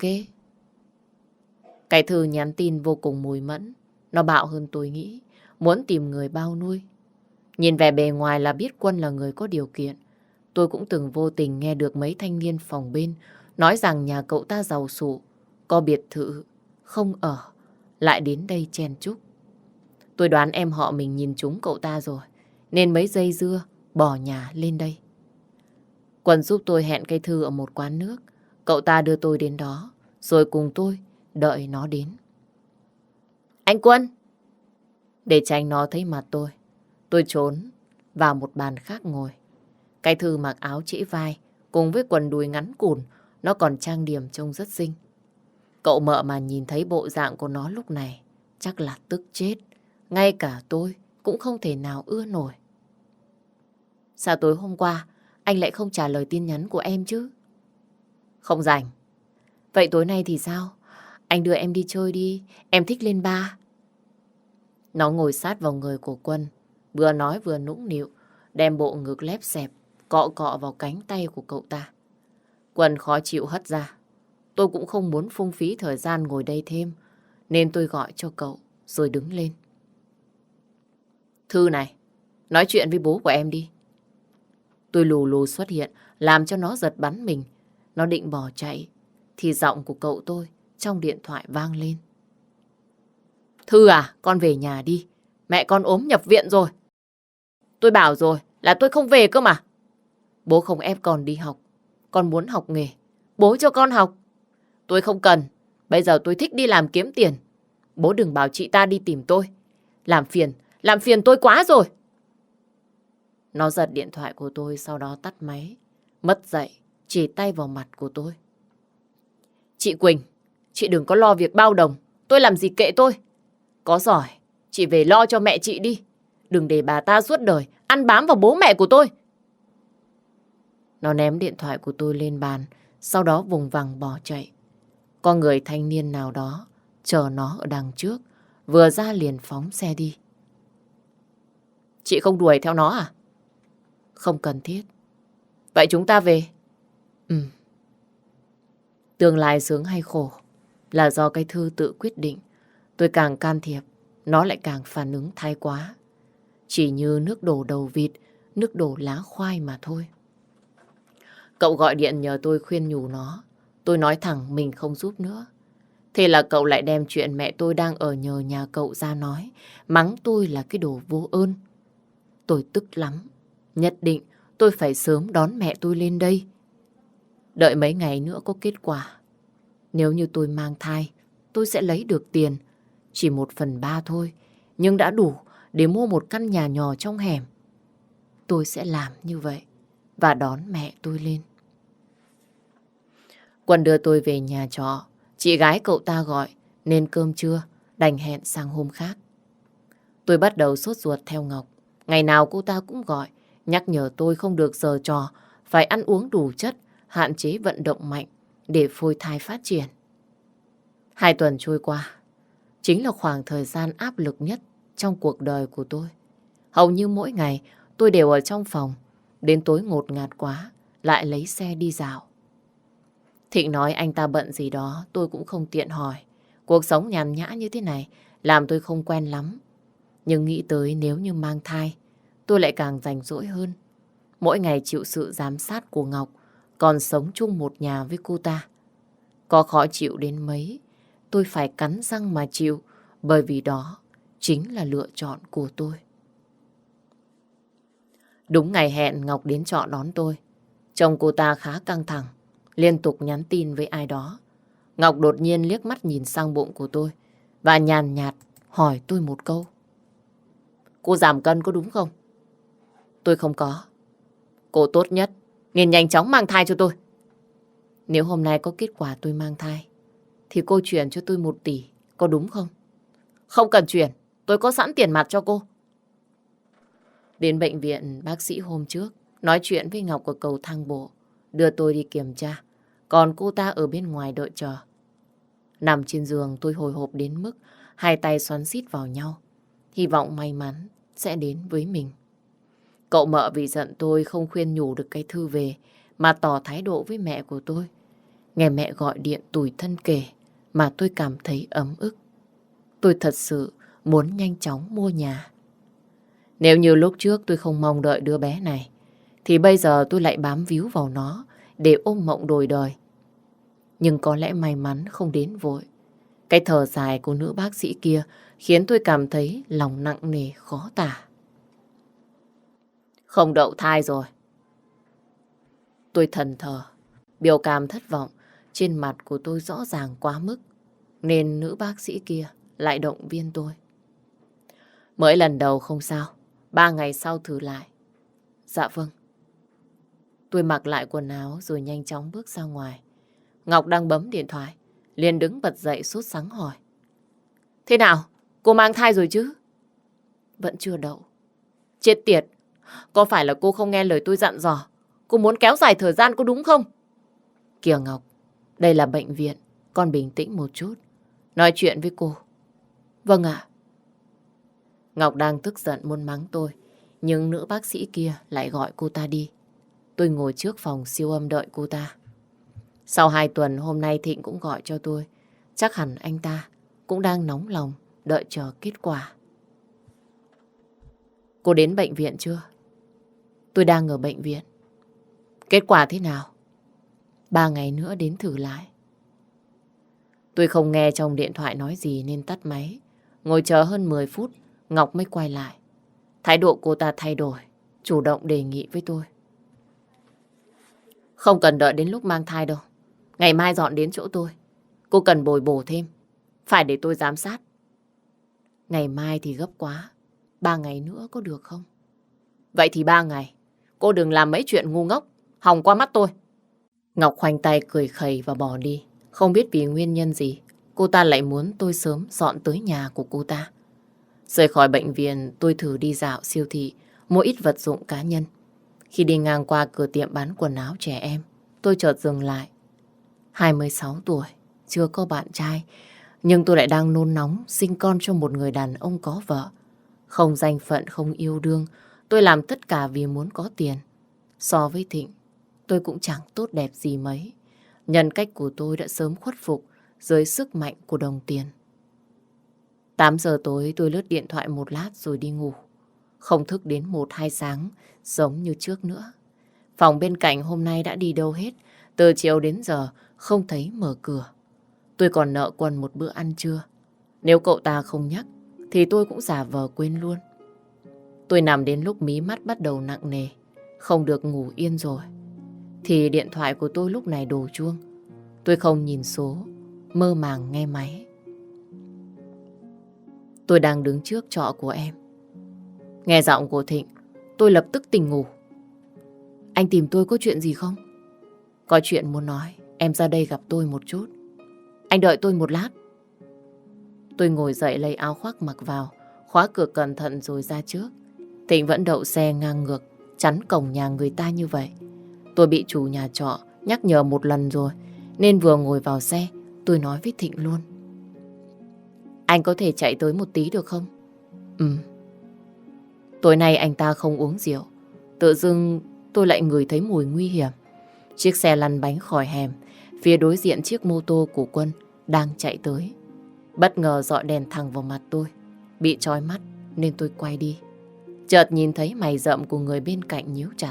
Cái Thư nhắn tin vô cùng mùi mẫn. Nó bạo hơn tôi nghĩ. Muốn tìm người bao nuôi. Nhìn vẻ bề ngoài là biết Quân là người có điều kiện. Tôi cũng từng vô tình nghe được mấy thanh niên phòng bên nói rằng nhà cậu ta giàu sụ, có biệt thự, không ở, lại đến đây chen chúc. Tôi đoán em họ mình nhìn trúng cậu ta rồi, nên mấy dây dưa bỏ nhà lên đây. Quân giúp tôi hẹn cái Thư ở một quán nước. Cậu ta đưa tôi đến đó, rồi cùng tôi đợi nó đến. Anh Quân! Để tránh nó thấy mặt tôi trốn vào một bàn khác ngồi. Cái Thư mặc áo trĩ vai, cùng với quần đùi ngắn cùn, nó còn trang điểm trông rất xinh. Cậu mợ mà nhìn thấy bộ dạng của nó lúc này, chắc là tức chết. Ngay cả tôi cũng không thể nào ưa nổi. Sao tối hôm qua anh lại không trả lời tin nhắn của em chứ? Không rảnh. Vậy tối nay thì sao? Anh đưa em đi chơi đi, em thích lên bar. Nó ngồi sát vào người của Quân, vừa nói vừa nũng nịu, đem bộ ngực lép xẹp, cọ cọ vào cánh tay của cậu ta. Quân khó chịu hất ra. Tôi cũng không muốn phung phí thời gian ngồi đây thêm, nên tôi gọi cho cậu, rồi đứng lên. Thư này, nói chuyện với bố của em đi. Tôi lù lù xuất hiện, làm cho nó giật bắn mình. Nó định bỏ chạy, thì giọng của cậu tôi trong điện thoại vang lên. Thư à, con về nhà đi. Mẹ con ốm nhập viện rồi. Tôi bảo rồi là tôi không về cơ mà. Bố không ép con đi học. Con muốn học nghề, bố cho con học. Tôi không cần. Bây giờ tôi thích đi làm kiếm tiền. Bố đừng bảo chị ta đi tìm tôi. Làm phiền tôi quá rồi. Nó giật điện thoại của tôi, sau đó tắt máy. Mất dậy, chỉ tay vào mặt của tôi. Chị Quỳnh, chị đừng có lo việc bao đồng. Tôi làm gì kệ tôi. Có giỏi, chị về lo cho mẹ chị đi. Đừng để bà ta suốt đời ăn bám vào bố mẹ của tôi. Nó ném điện thoại của tôi lên bàn, sau đó vùng vằng bỏ chạy. Có người thanh niên nào đó chờ nó ở đằng trước, vừa ra liền phóng xe đi. Chị không đuổi theo nó à? Không cần thiết. Vậy chúng ta về? Ừ. Tương lai sướng hay khổ là do cái Thư tự quyết định. Tôi càng can thiệp, nó lại càng phản ứng thái quá. Chỉ như nước đổ đầu vịt, nước đổ lá khoai mà thôi. Cậu gọi điện nhờ tôi khuyên nhủ nó. Tôi nói thẳng mình không giúp nữa. Thế là cậu lại đem chuyện mẹ tôi đang ở nhờ nhà cậu ra nói, mắng tôi là cái đồ vô ơn. Tôi tức lắm. Nhất định tôi phải sớm đón mẹ tôi lên đây. Đợi mấy ngày nữa có kết quả. Nếu như tôi mang thai, tôi sẽ lấy được tiền. Chỉ 1/3 thôi, nhưng đã đủ để mua một căn nhà nhỏ trong hẻm. Tôi sẽ làm như vậy và đón mẹ tôi lên. Quân đưa tôi về nhà trọ. Chị gái cậu ta gọi nên cơm trưa đành hẹn sang hôm khác. Tôi bắt đầu sốt ruột theo Ngọc. Ngày nào cô ta cũng gọi, nhắc nhở tôi không được giở trò, phải ăn uống đủ chất, hạn chế vận động mạnh để phôi thai phát triển. 2 tuần trôi qua, chính là khoảng thời gian áp lực nhất trong cuộc đời của tôi. Hầu như mỗi ngày tôi đều ở trong phòng, đến tối ngột ngạt quá, lại lấy xe đi dạo. Thịnh nói anh ta bận gì đó, tôi cũng không tiện hỏi. Cuộc sống nhàn nhã như thế này làm tôi không quen lắm. Nhưng nghĩ tới nếu như mang thai, tôi lại càng rảnh rỗi hơn. Mỗi ngày chịu sự giám sát của Ngọc, còn sống chung một nhà với cô ta. Có khó chịu đến mấy, tôi phải cắn răng mà chịu, bởi vì đó chính là lựa chọn của tôi. Đúng ngày hẹn Ngọc đến trọ đón tôi. Chồng cô ta khá căng thẳng, liên tục nhắn tin với ai đó. Ngọc đột nhiên liếc mắt nhìn sang bụng của tôi và nhàn nhạt hỏi tôi một câu. Cô giảm cân có đúng không? Tôi không có. Cô tốt nhất nên nhanh chóng mang thai cho tôi. Nếu hôm nay có kết quả tôi mang thai thì cô chuyển cho tôi 1 tỷ, có đúng không? Không cần chuyển, tôi có sẵn tiền mặt cho cô. Đến bệnh viện, bác sĩ hôm trước nói chuyện với Ngọc ở cầu thang bộ, đưa tôi đi kiểm tra, còn cô ta ở bên ngoài đợi chờ. Nằm trên giường tôi hồi hộp đến mức hai tay xoắn xít vào nhau, hy vọng may mắn sẽ đến với mình. Cậu mợ vì giận tôi không khuyên nhủ được cái Thư về mà tỏ thái độ với mẹ của tôi. Nghe mẹ gọi điện tủi thân kể mà tôi cảm thấy ấm ức. Tôi thật sự muốn nhanh chóng mua nhà. Nếu như lúc trước tôi không mong đợi đứa bé này, thì bây giờ tôi lại bám víu vào nó để ôm mộng đổi đời. Nhưng có lẽ may mắn không đến vội. Cái thở dài của nữ bác sĩ kia khiến tôi cảm thấy lòng nặng nề khó tả. Không đậu thai rồi. Tôi thẫn thờ, biểu cảm thất vọng trên mặt của tôi rõ ràng quá mức, nên nữ bác sĩ kia lại động viên tôi. Mới lần đầu không sao, 3 ngày sau thử lại. Dạ vâng. Tôi mặc lại quần áo rồi nhanh chóng bước ra ngoài. Ngọc đang bấm điện thoại, liền đứng bật dậy sốt sắng hỏi. Thế nào, cô mang thai rồi chứ? Vẫn chưa đậu. Chết tiệt, có phải là cô không nghe lời tôi dặn dò? Cô muốn kéo dài thời gian có đúng không? Kìa Ngọc, đây là bệnh viện, con bình tĩnh một chút. Nói chuyện với cô. Vâng ạ. Ngọc đang tức giận muốn mắng tôi, nhưng nữ bác sĩ kia lại gọi cô ta đi. Tôi ngồi trước phòng siêu âm đợi cô ta. Sau 2 tuần hôm nay Thịnh cũng gọi cho tôi. Chắc hẳn anh ta cũng đang nóng lòng đợi chờ kết quả. Cô đến bệnh viện chưa? Tôi đang ở bệnh viện. Kết quả thế nào? 3 ngày nữa đến thử lại. Tôi không nghe trong điện thoại nói gì nên tắt máy. Ngồi chờ hơn 10 phút, Ngọc mới quay lại. Thái độ cô ta thay đổi, chủ động đề nghị với tôi. Không cần đợi đến lúc mang thai đâu. Ngày mai dọn đến chỗ tôi. Cô cần bồi bổ thêm. Phải để tôi giám sát. Ngày mai thì gấp quá. 3 ngày nữa có được không? Vậy thì 3 ngày. Cô đừng làm mấy chuyện ngu ngốc, hòng qua mắt tôi. Ngọc khoanh tay cười khẩy và bỏ đi. Không biết vì nguyên nhân gì, cô ta lại muốn tôi sớm dọn tới nhà của cô ta. Rời khỏi bệnh viện, tôi thử đi dạo siêu thị, mua ít vật dụng cá nhân. Khi đi ngang qua cửa tiệm bán quần áo trẻ em, tôi chợt dừng lại. 26 tuổi, chưa có bạn trai, nhưng tôi lại đang nôn nóng sinh con cho một người đàn ông có vợ. Không danh phận, không yêu đương, tôi làm tất cả vì muốn có tiền. So với Thịnh, tôi cũng chẳng tốt đẹp gì mấy. Nhân cách của tôi đã sớm khuất phục dưới sức mạnh của đồng tiền. 8 giờ tối tôi lướt điện thoại một lát rồi đi ngủ. Không thức đến 1-2 sáng giống như trước nữa. Phòng bên cạnh hôm nay đã đi đâu hết. Từ chiều đến giờ không thấy mở cửa. Tôi còn nợ Quân một bữa ăn trưa. Nếu cậu ta không nhắc thì tôi cũng giả vờ quên luôn. Tôi nằm đến lúc mí mắt bắt đầu nặng nề, không được ngủ yên rồi, thì điện thoại của tôi lúc này đổ chuông. Tôi không nhìn số, mơ màng nghe máy. Tôi đang đứng trước trọ của em. Nghe giọng của Thịnh, tôi lập tức tỉnh ngủ. Anh tìm tôi có chuyện gì không? Có chuyện muốn nói, em ra đây gặp tôi một chút. Anh đợi tôi một lát. Tôi ngồi dậy lấy áo khoác mặc vào, khóa cửa cẩn thận rồi ra trước. Thịnh vẫn đậu xe ngang ngược, chắn cổng nhà người ta như vậy. Tôi bị chủ nhà trọ nhắc nhở một lần rồi, nên vừa ngồi vào xe, tôi nói với Thịnh luôn. Anh có thể chạy tới một tí được không? Tối nay anh ta không uống rượu. Tự dưng tôi lại ngửi thấy mùi nguy hiểm. Chiếc xe lăn bánh khỏi hẻm, phía đối diện chiếc mô tô của Quân đang chạy tới. Bất ngờ dọi đèn thẳng vào mặt tôi. Bị chói mắt nên tôi quay đi. Chợt nhìn thấy mày rậm của người bên cạnh nhíu chặt.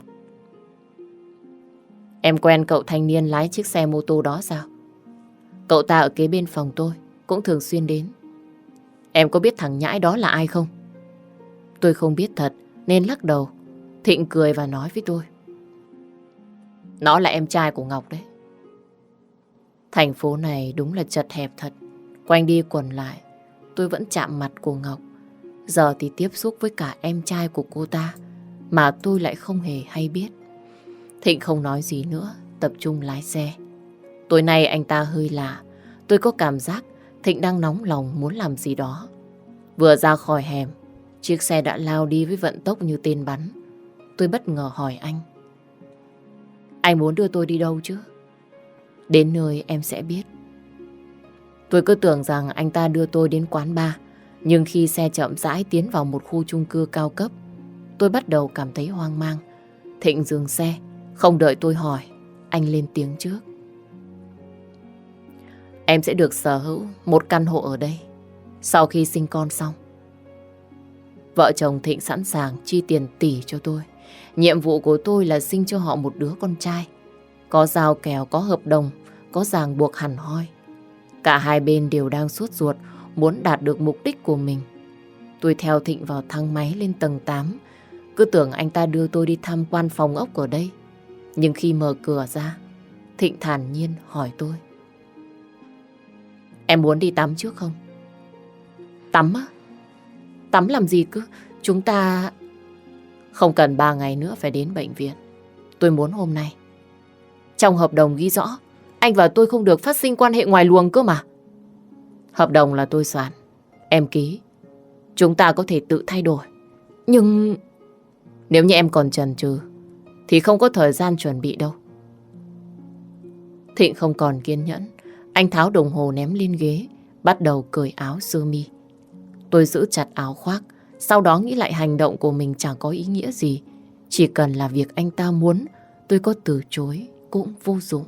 Em quen cậu thanh niên lái chiếc xe mô tô đó sao? Cậu ta ở kế bên phòng tôi, cũng thường xuyên đến. Em có biết thằng nhãi đó là ai không? Tôi không biết thật nên lắc đầu. Thịnh cười và nói với tôi. Nó là em trai của Ngọc đấy. Thành phố này đúng là chật hẹp thật. Quanh đi quẩn lại, tôi vẫn chạm mặt của Ngọc. Giờ thì tiếp xúc với cả em trai của cô ta mà tôi lại không hề hay biết. Thịnh không nói gì nữa, tập trung lái xe. Tối nay anh ta hơi lạ. Tôi có cảm giác Thịnh đang nóng lòng muốn làm gì đó. Vừa ra khỏi hẻm, chiếc xe đã lao đi với vận tốc như tên bắn. Tôi bất ngờ hỏi anh. Anh muốn đưa tôi đi đâu chứ? Đến nơi em sẽ biết. Tôi cứ tưởng rằng anh ta đưa tôi đến quán bar. Nhưng khi xe chậm rãi tiến vào một khu chung cư cao cấp, tôi bắt đầu cảm thấy hoang mang. Thịnh dừng xe, không đợi tôi hỏi, anh lên tiếng trước. Em sẽ được sở hữu một căn hộ ở đây sau khi sinh con xong. Vợ chồng Thịnh sẵn sàng chi tiền tỷ cho tôi. Nhiệm vụ của tôi là sinh cho họ một đứa con trai. Có giao kèo, có hợp đồng, có ràng buộc hẳn hoi. Cả hai bên đều đang sốt ruột muốn đạt được mục đích của mình. Tôi theo Thịnh vào thang máy lên tầng 8. Cứ tưởng anh ta đưa tôi đi tham quan phòng ốc ở đây. Nhưng khi mở cửa ra, Thịnh thản nhiên hỏi tôi. Em muốn đi tắm trước không? Tắm á? Tắm làm gì cứ? Chúng ta... Không cần 3 ngày nữa phải đến bệnh viện. Tôi muốn hôm nay. Trong hợp đồng ghi rõ anh và tôi không được phát sinh quan hệ ngoài luồng cơ mà. Hợp đồng là tôi soạn, em ký. Chúng ta có thể tự thay đổi. Nhưng nếu như em còn chần chừ thì không có thời gian chuẩn bị đâu. Thịnh không còn kiên nhẫn. Anh tháo đồng hồ ném lên ghế, bắt đầu cởi áo sơ mi. Tôi giữ chặt áo khoác. Sau đó nghĩ lại hành động của mình chẳng có ý nghĩa gì. Chỉ cần là việc anh ta muốn, tôi có từ chối cũng vô dụng.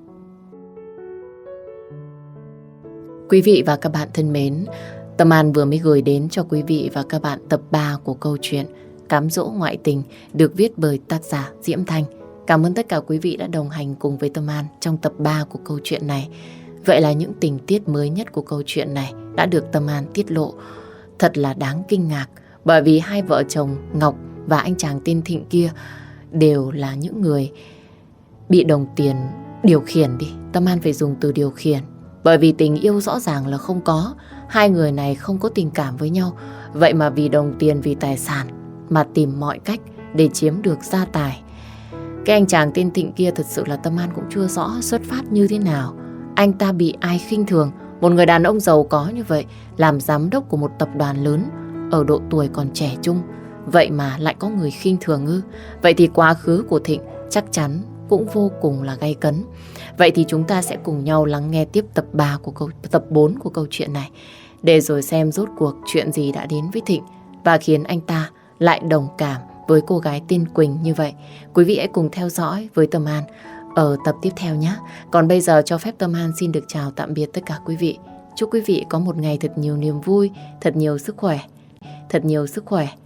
Quý vị và các bạn thân mến, Tâm An vừa mới gửi đến cho quý vị và các bạn tập 3 của câu chuyện Cám dỗ ngoại tình được viết bởi tác giả Diễm Thanh. Cảm ơn tất cả quý vị đã đồng hành cùng với Tâm An trong tập 3 của câu chuyện này. Vậy là những tình tiết mới nhất của câu chuyện này đã được Tâm An tiết lộ. Thật là đáng kinh ngạc, bởi vì hai vợ chồng Ngọc và anh chàng tên Thịnh kia đều là những người bị đồng tiền điều khiển đi. Tâm An phải dùng từ điều khiển. Bởi vì tình yêu rõ ràng là không có. Hai người này không có tình cảm với nhau. Vậy mà vì đồng tiền, vì tài sản mà tìm mọi cách để chiếm được gia tài. Cái anh chàng tên Thịnh kia thật sự là Tâm An cũng chưa rõ xuất phát như thế nào. Anh ta bị ai khinh thường. Một người đàn ông giàu có như vậy, làm giám đốc của một tập đoàn lớn, ở độ tuổi còn trẻ trung, vậy mà lại có người khinh thường ư? Vậy thì quá khứ của Thịnh chắc chắn cũng vô cùng là gay cấn. Vậy thì chúng ta sẽ cùng nhau lắng nghe tiếp tập 4 của câu chuyện này, để rồi xem rốt cuộc chuyện gì đã đến với Thịnh và khiến anh ta lại đồng cảm với cô gái tên Quỳnh như vậy. Quý vị hãy cùng theo dõi với Tâm An ở tập tiếp theo nhé. Còn bây giờ cho phép Tâm An xin được chào tạm biệt tất cả quý vị. Chúc quý vị có một ngày thật nhiều niềm vui, thật nhiều sức khỏe